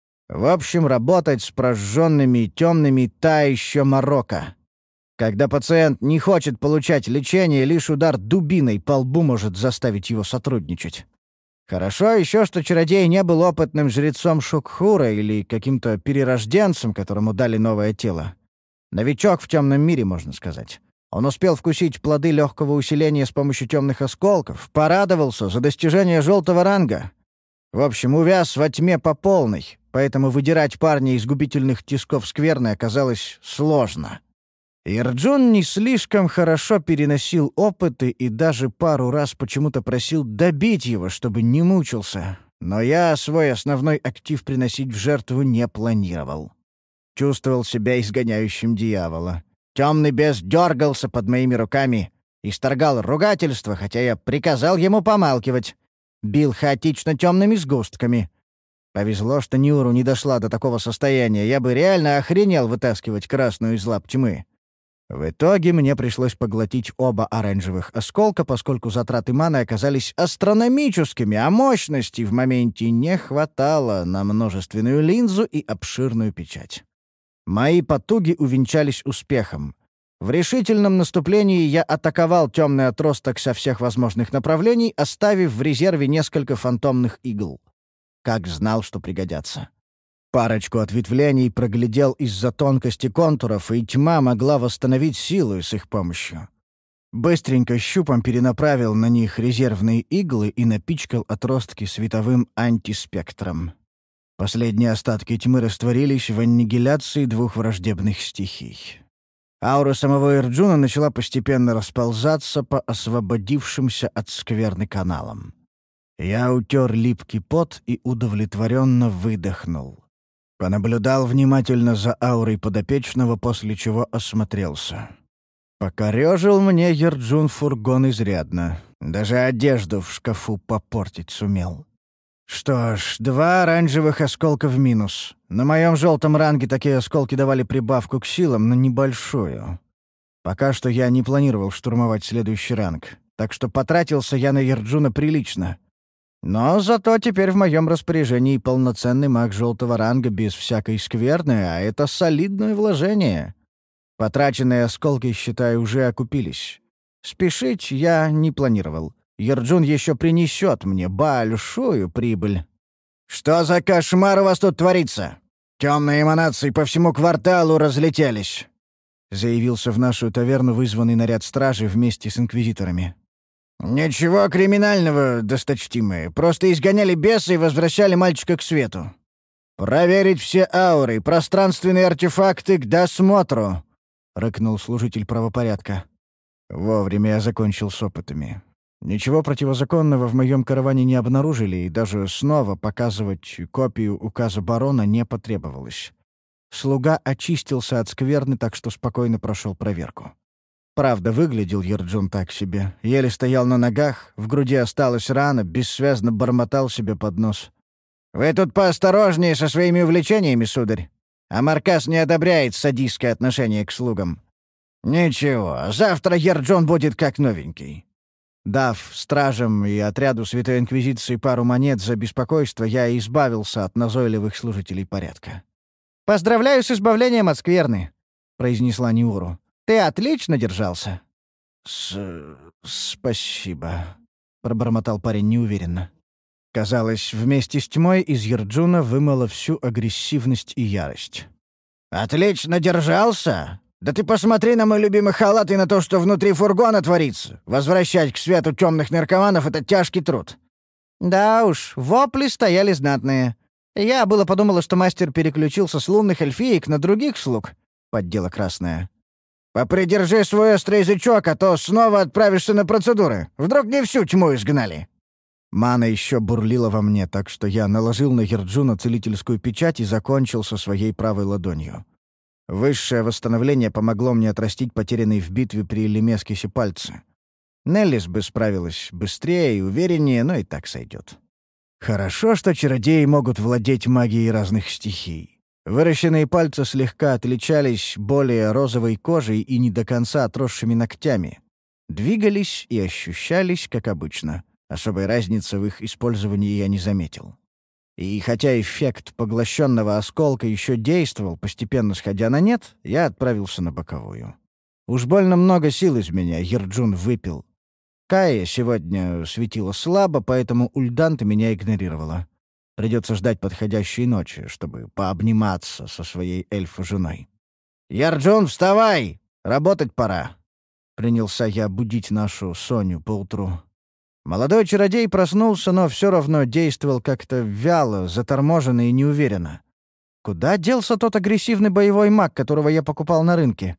В общем, работать с прожженными и темными — та еще морока. Когда пациент не хочет получать лечение, лишь удар дубиной по лбу может заставить его сотрудничать. Хорошо еще, что чародей не был опытным жрецом Шукхура или каким-то перерожденцем, которому дали новое тело. Новичок в темном мире, можно сказать. Он успел вкусить плоды легкого усиления с помощью темных осколков, порадовался за достижение желтого ранга. В общем, увяз во тьме по полной, поэтому выдирать парня из губительных тисков скверны оказалось сложно. Ирджун не слишком хорошо переносил опыты и даже пару раз почему-то просил добить его, чтобы не мучился. Но я свой основной актив приносить в жертву не планировал. Чувствовал себя изгоняющим дьявола. Темный бес дергался под моими руками, исторгал ругательства, хотя я приказал ему помалкивать. Бил хаотично темными сгустками. Повезло, что Ниуру не дошла до такого состояния. Я бы реально охренел вытаскивать красную из лап тьмы. В итоге мне пришлось поглотить оба оранжевых осколка, поскольку затраты маны оказались астрономическими, а мощности в моменте не хватало на множественную линзу и обширную печать. Мои потуги увенчались успехом. В решительном наступлении я атаковал темный отросток со всех возможных направлений, оставив в резерве несколько фантомных игл. Как знал, что пригодятся. Парочку ответвлений проглядел из-за тонкости контуров, и тьма могла восстановить силу с их помощью. Быстренько щупом перенаправил на них резервные иглы и напичкал отростки световым антиспектром. Последние остатки тьмы растворились в аннигиляции двух враждебных стихий. Аура самого Ирджуна начала постепенно расползаться по освободившимся от скверны каналам. Я утер липкий пот и удовлетворенно выдохнул. Понаблюдал внимательно за аурой подопечного, после чего осмотрелся. Покорежил мне Ирджун фургон изрядно. Даже одежду в шкафу попортить сумел. Что ж, два оранжевых осколка в минус. На моем желтом ранге такие осколки давали прибавку к силам, но небольшую. Пока что я не планировал штурмовать следующий ранг, так что потратился я на Ирджуна прилично. Но зато теперь в моем распоряжении полноценный маг желтого ранга без всякой скверны, а это солидное вложение. Потраченные осколки, считай, уже окупились. Спешить я не планировал. Ирджун еще принесет мне большую прибыль. «Что за кошмар у вас тут творится? Темные эманации по всему кварталу разлетелись», — заявился в нашу таверну вызванный наряд стражи вместе с инквизиторами. «Ничего криминального, досточтимые. Просто изгоняли беса и возвращали мальчика к свету. Проверить все ауры, пространственные артефакты к досмотру», — рыкнул служитель правопорядка. Вовремя я закончил с опытами. Ничего противозаконного в моем караване не обнаружили, и даже снова показывать копию указа барона не потребовалось. Слуга очистился от скверны, так что спокойно прошел проверку. Правда, выглядел Ирджун так себе. Еле стоял на ногах, в груди осталась рана, бессвязно бормотал себе под нос. «Вы тут поосторожнее со своими увлечениями, сударь. А Маркас не одобряет садистское отношение к слугам. Ничего, завтра Ирджун будет как новенький». Дав стражам и отряду Святой Инквизиции пару монет за беспокойство, я избавился от назойливых служителей порядка. «Поздравляю с избавлением от скверны», — произнесла Ниуру. «Ты отлично держался». «С... спасибо», — пробормотал парень неуверенно. Казалось, вместе с тьмой из Ирджуна вымыло всю агрессивность и ярость. «Отлично держался? Да ты посмотри на мой любимый халат и на то, что внутри фургона творится. Возвращать к свету темных наркоманов — это тяжкий труд». «Да уж, вопли стояли знатные. Я было подумала, что мастер переключился с лунных эльфиек на других слуг», — поддела красная. «Попридержи свой острый язычок, а то снова отправишься на процедуры. Вдруг не всю тьму изгнали». Мана еще бурлила во мне, так что я наложил на Ирджуна целительскую печать и закончил со своей правой ладонью. Высшее восстановление помогло мне отрастить потерянные в битве при Лемескисе пальцы. Неллис бы справилась быстрее и увереннее, но и так сойдет. Хорошо, что чародеи могут владеть магией разных стихий. Выращенные пальцы слегка отличались более розовой кожей и не до конца отросшими ногтями. Двигались и ощущались, как обычно. Особой разницы в их использовании я не заметил. И хотя эффект поглощенного осколка еще действовал, постепенно сходя на нет, я отправился на боковую. Уж больно много сил из меня Ирджун выпил. Кая сегодня светила слабо, поэтому Ульданта меня игнорировала. Придется ждать подходящей ночи, чтобы пообниматься со своей эльфа-женой. «Ирджун, вставай! Работать пора!» Принялся я будить нашу Соню поутру. Молодой чародей проснулся, но все равно действовал как-то вяло, заторможенно и неуверенно. Куда делся тот агрессивный боевой маг, которого я покупал на рынке?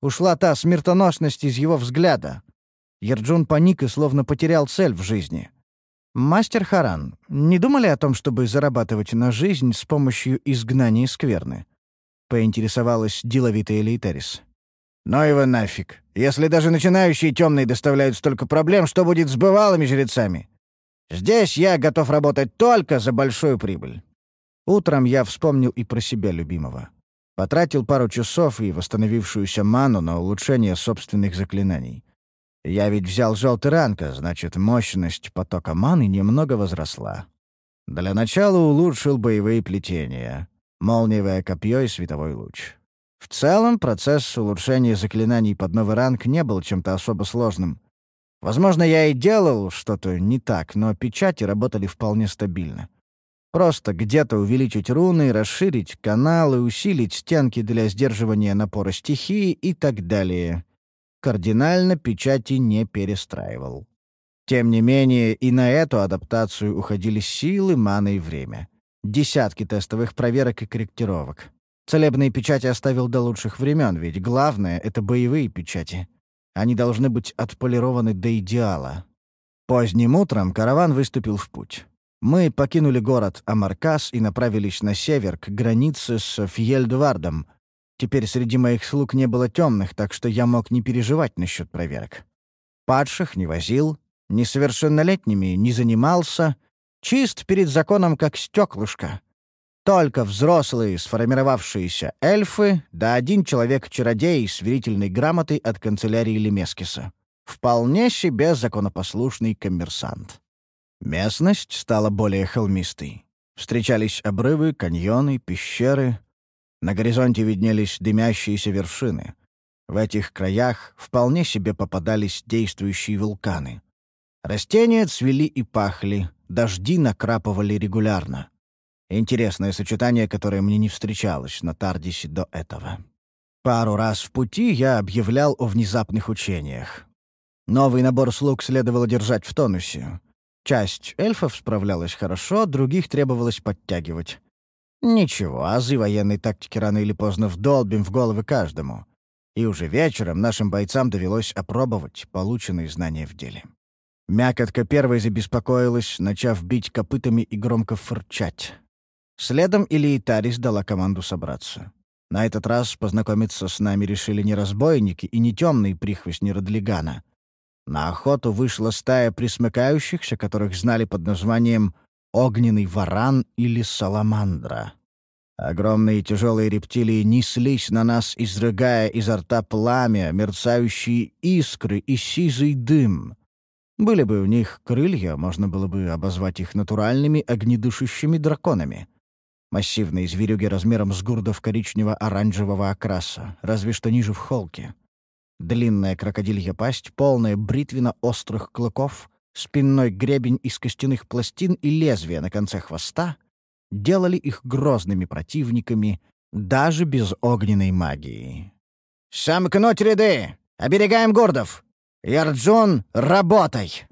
Ушла та смертоносность из его взгляда. Ярджун паник и словно потерял цель в жизни. «Мастер Харан, не думали о том, чтобы зарабатывать на жизнь с помощью изгнания скверны?» — поинтересовалась деловитая Лейтерис. «Ну его нафиг. Если даже начинающие темные доставляют столько проблем, что будет с бывалыми жрецами? Здесь я готов работать только за большую прибыль». Утром я вспомнил и про себя любимого. Потратил пару часов и восстановившуюся ману на улучшение собственных заклинаний. Я ведь взял желтый ранг, а значит, мощность потока маны немного возросла. Для начала улучшил боевые плетения, молниевое копье и световой луч. В целом, процесс улучшения заклинаний под новый ранг не был чем-то особо сложным. Возможно, я и делал что-то не так, но печати работали вполне стабильно. Просто где-то увеличить руны, расширить каналы, усилить стенки для сдерживания напора стихии и так далее. Кардинально печати не перестраивал. Тем не менее, и на эту адаптацию уходили силы, мана и время. Десятки тестовых проверок и корректировок. Целебные печати оставил до лучших времен, ведь главное — это боевые печати. Они должны быть отполированы до идеала. Поздним утром караван выступил в путь. Мы покинули город Амаркас и направились на север, к границе с Фьельдвардом. Теперь среди моих слуг не было темных, так что я мог не переживать насчет проверок. Падших не возил, несовершеннолетними не занимался, чист перед законом, как стеклышко. Только взрослые сформировавшиеся эльфы, да один человек-чародей с верительной грамотой от канцелярии Лемескиса. Вполне себе законопослушный коммерсант. Местность стала более холмистой. Встречались обрывы, каньоны, пещеры. На горизонте виднелись дымящиеся вершины. В этих краях вполне себе попадались действующие вулканы. Растения цвели и пахли, дожди накрапывали регулярно. Интересное сочетание, которое мне не встречалось на Тардисе до этого. Пару раз в пути я объявлял о внезапных учениях. Новый набор слуг следовало держать в тонусе. Часть эльфов справлялась хорошо, других требовалось подтягивать. Ничего, азы военной тактики рано или поздно вдолбим в головы каждому. И уже вечером нашим бойцам довелось опробовать полученные знания в деле. Мякотка первой забеспокоилась, начав бить копытами и громко фырчать. Следом Илиитарис дала команду собраться. На этот раз познакомиться с нами решили не разбойники и не темные прихвостни Родлигана. На охоту вышла стая присмыкающихся, которых знали под названием «огненный варан» или «саламандра». Огромные тяжелые рептилии неслись на нас, изрыгая изо рта пламя, мерцающие искры и сизый дым. Были бы у них крылья, можно было бы обозвать их натуральными огнедышащими драконами. Массивные зверюги размером с гурдов коричнево-оранжевого окраса, разве что ниже в холке. Длинная крокодилья пасть, полная бритвенно-острых клыков, спинной гребень из костяных пластин и лезвие на конце хвоста делали их грозными противниками даже без огненной магии. «Сомкнуть ряды! Оберегаем гурдов! Ярджун, работай!»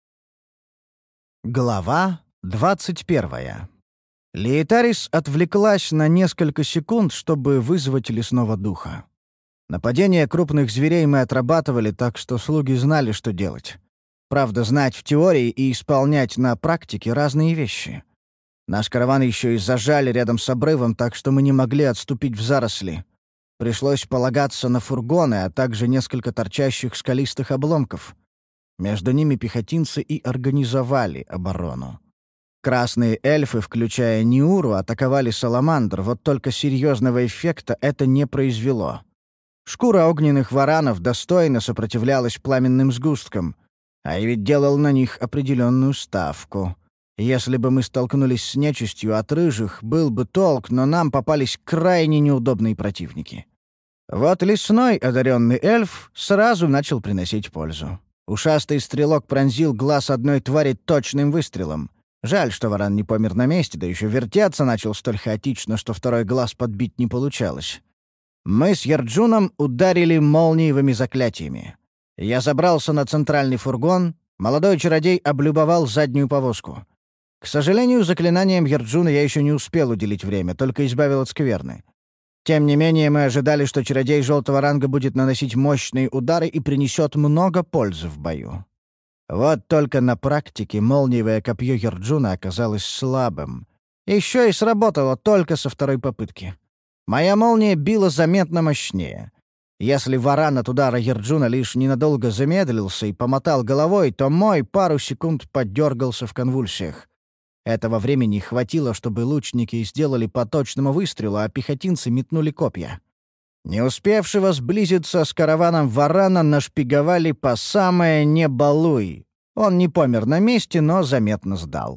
Глава двадцать первая. Лейтарис отвлеклась на несколько секунд, чтобы вызвать лесного духа. Нападение крупных зверей мы отрабатывали, так что слуги знали, что делать. Правда, знать в теории и исполнять на практике разные вещи. Наш караван еще и зажали рядом с обрывом, так что мы не могли отступить в заросли. Пришлось полагаться на фургоны, а также несколько торчащих скалистых обломков. Между ними пехотинцы и организовали оборону. Красные эльфы, включая Ниуру, атаковали саламандр, вот только серьезного эффекта это не произвело. Шкура огненных варанов достойно сопротивлялась пламенным сгусткам, а я ведь делал на них определенную ставку. Если бы мы столкнулись с нечистью от рыжих, был бы толк, но нам попались крайне неудобные противники. Вот лесной одаренный эльф сразу начал приносить пользу. Ушастый стрелок пронзил глаз одной твари точным выстрелом. Жаль, что варан не помер на месте, да еще вертеться начал столь хаотично, что второй глаз подбить не получалось. Мы с Ярджуном ударили молниевыми заклятиями. Я забрался на центральный фургон, молодой чародей облюбовал заднюю повозку. К сожалению, заклинанием Ярджуна я еще не успел уделить время, только избавил от скверны. Тем не менее, мы ожидали, что чародей желтого ранга будет наносить мощные удары и принесет много пользы в бою. Вот только на практике молниевое копье Ярджуна оказалось слабым. Еще и сработало только со второй попытки. Моя молния била заметно мощнее. Если варан от удара Ярджуна лишь ненадолго замедлился и помотал головой, то мой пару секунд подергался в конвульсиях. Этого времени хватило, чтобы лучники сделали по точному выстрелу, а пехотинцы метнули копья. Не успевшего сблизиться с караваном варана нашпиговали по самое «не балуй». Он не помер на месте, но заметно сдал.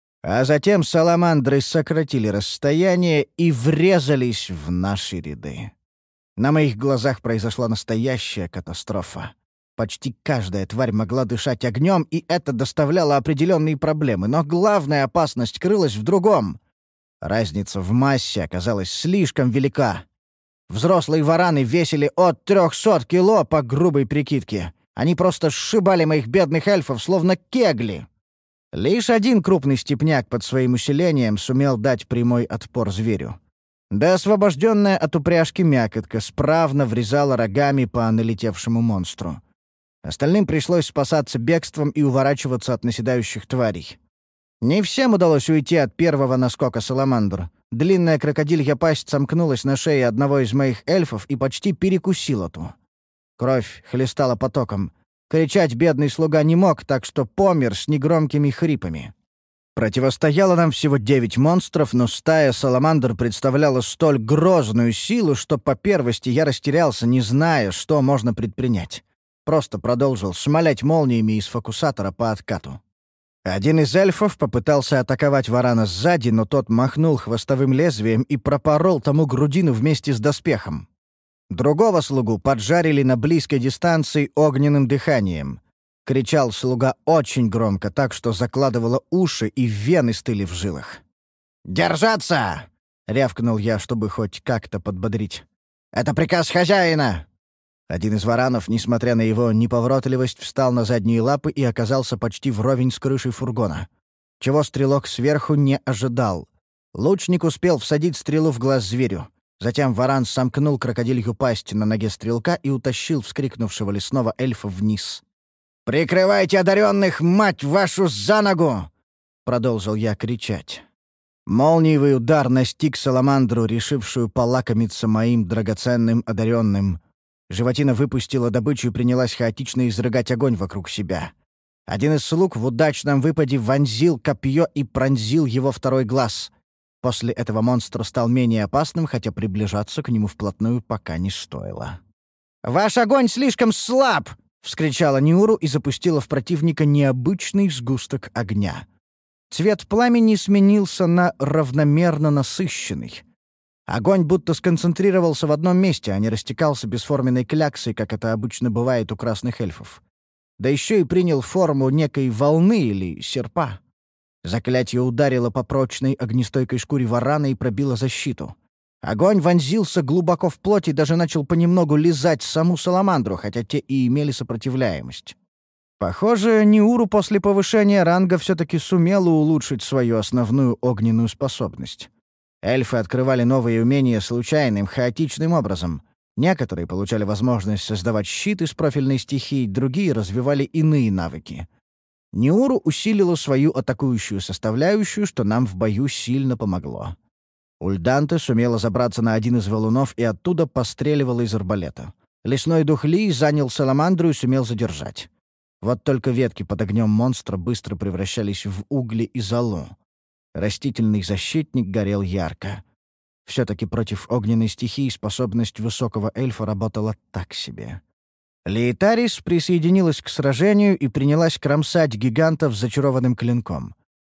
А затем саламандры сократили расстояние и врезались в наши ряды. На моих глазах произошла настоящая катастрофа. Почти каждая тварь могла дышать огнем, и это доставляло определенные проблемы, но главная опасность крылась в другом. Разница в массе оказалась слишком велика. Взрослые вараны весили от трехсот кило по грубой прикидке. Они просто сшибали моих бедных эльфов, словно кегли. Лишь один крупный степняк под своим усилением сумел дать прямой отпор зверю. Да освобожденная от упряжки мякотка справно врезала рогами по налетевшему монстру. Остальным пришлось спасаться бегством и уворачиваться от наседающих тварей. Не всем удалось уйти от первого наскока саламандр. Длинная крокодилья пасть сомкнулась на шее одного из моих эльфов и почти перекусила ту. Кровь хлестала потоком. Кричать бедный слуга не мог, так что помер с негромкими хрипами. Противостояло нам всего девять монстров, но стая саламандр представляла столь грозную силу, что по первости я растерялся, не зная, что можно предпринять. Просто продолжил шмалять молниями из фокусатора по откату. Один из эльфов попытался атаковать варана сзади, но тот махнул хвостовым лезвием и пропорол тому грудину вместе с доспехом. Другого слугу поджарили на близкой дистанции огненным дыханием. Кричал слуга очень громко, так что закладывало уши и вены стыли в жилах. «Держаться!» — рявкнул я, чтобы хоть как-то подбодрить. «Это приказ хозяина!» Один из варанов, несмотря на его неповоротливость, встал на задние лапы и оказался почти вровень с крышей фургона. Чего стрелок сверху не ожидал. Лучник успел всадить стрелу в глаз зверю. Затем варан сомкнул крокодилью пасть на ноге стрелка и утащил вскрикнувшего лесного эльфа вниз. «Прикрывайте одаренных, мать вашу, за ногу!» — продолжил я кричать. Молниевый удар настиг саламандру, решившую полакомиться моим драгоценным одаренным. Животина выпустила добычу и принялась хаотично изрыгать огонь вокруг себя. Один из слуг в удачном выпаде вонзил копье и пронзил его второй глаз. После этого монстр стал менее опасным, хотя приближаться к нему вплотную пока не стоило. «Ваш огонь слишком слаб!» — вскричала Ниуру и запустила в противника необычный сгусток огня. Цвет пламени сменился на равномерно насыщенный. Огонь будто сконцентрировался в одном месте, а не растекался бесформенной кляксой, как это обычно бывает у красных эльфов. Да еще и принял форму некой волны или серпа. Заклятие ударило по прочной огнестойкой шкуре варана и пробило защиту. Огонь вонзился глубоко в плоть и даже начал понемногу лизать саму саламандру, хотя те и имели сопротивляемость. Похоже, Ниуру после повышения ранга все-таки сумела улучшить свою основную огненную способность. Эльфы открывали новые умения случайным, хаотичным образом. Некоторые получали возможность создавать щит из профильной стихии, другие развивали иные навыки. Ниуру усилила свою атакующую составляющую, что нам в бою сильно помогло. Ульданте сумела забраться на один из валунов и оттуда постреливала из арбалета. Лесной дух Ли занял саламандру и сумел задержать. Вот только ветки под огнем монстра быстро превращались в угли и золу. Растительный защитник горел ярко. Все-таки против огненной стихии способность высокого эльфа работала так себе. Лейтарис присоединилась к сражению и принялась кромсать гигантов зачарованным клинком.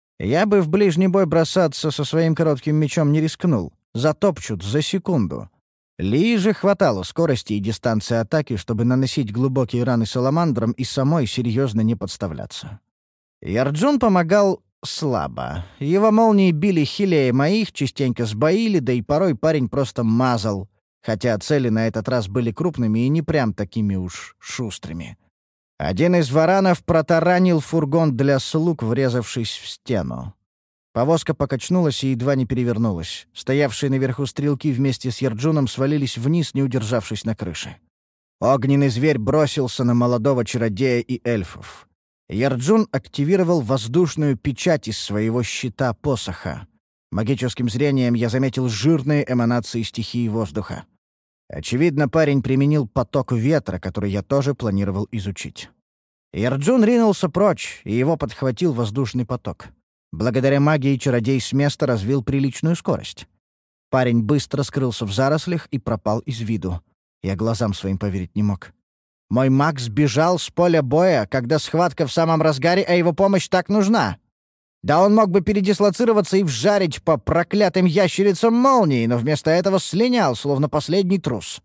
Я бы в ближний бой бросаться со своим коротким мечом не рискнул. Затопчут за секунду. Ли же хватало скорости и дистанции атаки, чтобы наносить глубокие раны саламандрам и самой серьезно не подставляться. Ярджун помогал слабо. Его молнии били хилее моих, частенько сбоили, да и порой парень просто мазал, хотя цели на этот раз были крупными и не прям такими уж шустрыми. Один из варанов протаранил фургон для слуг, врезавшись в стену. Повозка покачнулась и едва не перевернулась. Стоявшие наверху стрелки вместе с Ярджуном свалились вниз, не удержавшись на крыше. Огненный зверь бросился на молодого чародея и эльфов. Ярджун активировал воздушную печать из своего щита посоха. Магическим зрением я заметил жирные эманации стихии воздуха. Очевидно, парень применил поток ветра, который я тоже планировал изучить. Ярджун ринулся прочь, и его подхватил воздушный поток. Благодаря магии чародей с места развил приличную скорость. Парень быстро скрылся в зарослях и пропал из виду. Я глазам своим поверить не мог. Мой маг сбежал с поля боя, когда схватка в самом разгаре, а его помощь так нужна. Да он мог бы передислоцироваться и вжарить по проклятым ящерицам молнии, но вместо этого слинял, словно последний трус.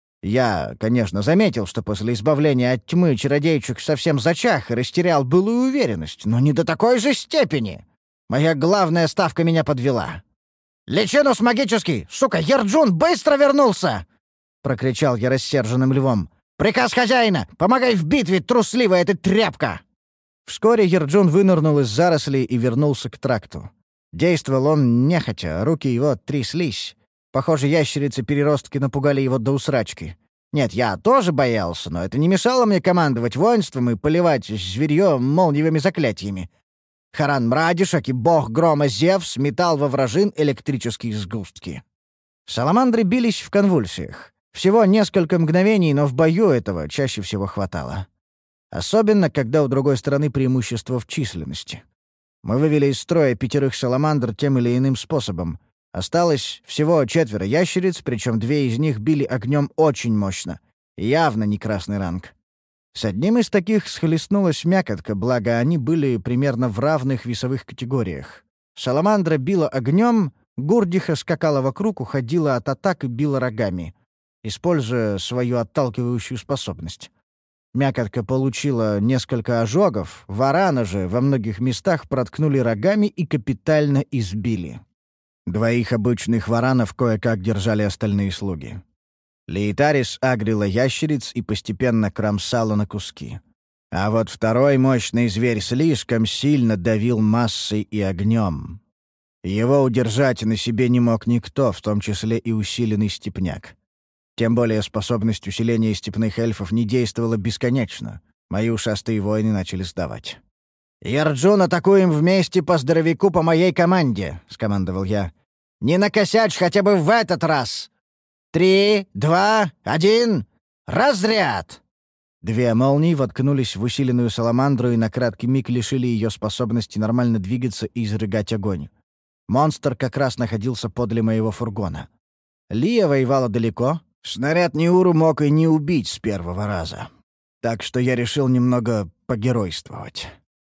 Я, конечно, заметил, что после избавления от тьмы чародейчик совсем зачах и растерял былую уверенность, но не до такой же степени. Моя главная ставка меня подвела. «Личинус магический! Сука, Ярджун быстро вернулся!» — прокричал я рассерженным львом. «Приказ хозяина! Помогай в битве, трусливая ты тряпка!» Вскоре Ярджун вынырнул из зарослей и вернулся к тракту. Действовал он нехотя, руки его тряслись. Похоже, ящерицы-переростки напугали его до усрачки. Нет, я тоже боялся, но это не мешало мне командовать воинством и поливать зверье молниевыми заклятиями. Харан Мрадишек и бог грома Зевс метал во вражин электрические сгустки. Саламандры бились в конвульсиях. Всего несколько мгновений, но в бою этого чаще всего хватало. Особенно, когда у другой стороны преимущество в численности. Мы вывели из строя пятерых саламандр тем или иным способом. Осталось всего четверо ящериц, причем две из них били огнем очень мощно. Явно не красный ранг. С одним из таких схлестнулась мякотка, благо они были примерно в равных весовых категориях. Саламандра била огнем, Гурдиха скакала вокруг, уходила от атак и била рогами, используя свою отталкивающую способность. Мякотка получила несколько ожогов, варана же во многих местах проткнули рогами и капитально избили. Двоих обычных варанов кое-как держали остальные слуги. Лейтарис агрила ящериц и постепенно кромсала на куски. А вот второй мощный зверь слишком сильно давил массой и огнем. Его удержать на себе не мог никто, в том числе и усиленный степняк. Тем более способность усиления степных эльфов не действовала бесконечно. Мои ушастые воины начали сдавать. «Ярджун, атакуем вместе по здоровяку по моей команде», — скомандовал я. «Не накосячь хотя бы в этот раз! Три, два, один, разряд!» Две молнии воткнулись в усиленную саламандру и на краткий миг лишили ее способности нормально двигаться и изрыгать огонь. Монстр как раз находился подле моего фургона. Лия воевала далеко. Снаряд Неуру мог и не убить с первого раза. Так что я решил немного погеройствовать.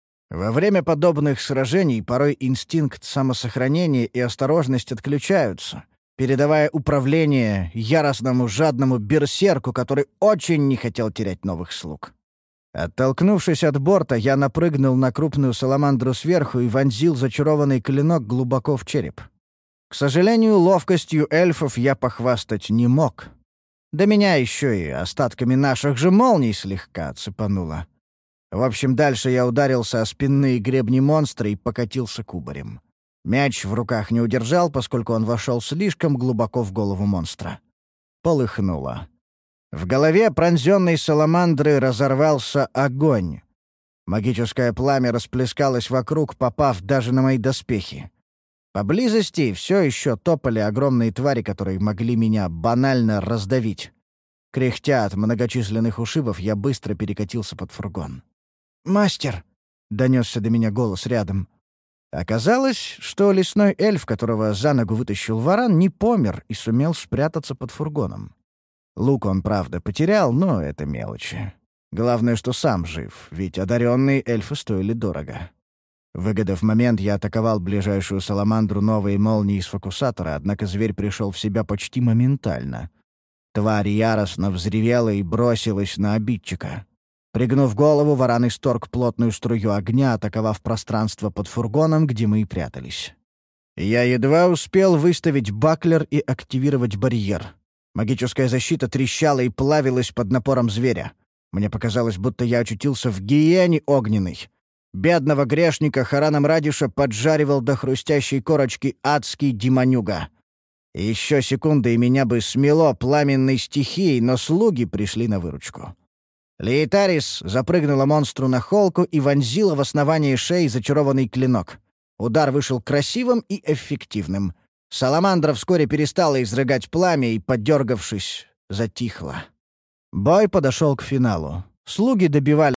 Во время подобных сражений порой инстинкт самосохранения и осторожность отключаются, передавая управление яростному жадному берсерку, который очень не хотел терять новых слуг. Оттолкнувшись от борта, я напрыгнул на крупную саламандру сверху и вонзил зачарованный клинок глубоко в череп. К сожалению, ловкостью эльфов я похвастать не мог. Да меня еще и остатками наших же молний слегка отсыпануло. В общем, дальше я ударился о спинные гребни монстра и покатился кубарем. Мяч в руках не удержал, поскольку он вошел слишком глубоко в голову монстра. Полыхнуло. В голове пронзенной саламандры разорвался огонь. Магическое пламя расплескалось вокруг, попав даже на мои доспехи. Поблизости все еще топали огромные твари, которые могли меня банально раздавить. Кряхтя от многочисленных ушибов, я быстро перекатился под фургон. «Мастер!» — донесся до меня голос рядом. Оказалось, что лесной эльф, которого за ногу вытащил варан, не помер и сумел спрятаться под фургоном. Лук он, правда, потерял, но это мелочи. Главное, что сам жив, ведь одаренные эльфы стоили дорого. Выгодав момент, я атаковал ближайшую саламандру новой молнией из фокусатора, однако зверь пришел в себя почти моментально. Тварь яростно взревела и бросилась на обидчика. Пригнув голову, варан исторг плотную струю огня, атаковав пространство под фургоном, где мы и прятались. Я едва успел выставить баклер и активировать барьер. Магическая защита трещала и плавилась под напором зверя. Мне показалось, будто я очутился в гиене огненной. Бедного грешника Харана Мрадиша поджаривал до хрустящей корочки адский демонюга. Еще секунды, и меня бы смело пламенной стихией, но слуги пришли на выручку. Лейтарис запрыгнула монстру на холку и вонзила в основание шеи зачарованный клинок. Удар вышел красивым и эффективным. Саламандра вскоре перестала изрыгать пламя и, подергавшись, затихла. Бой подошел к финалу. Слуги добивали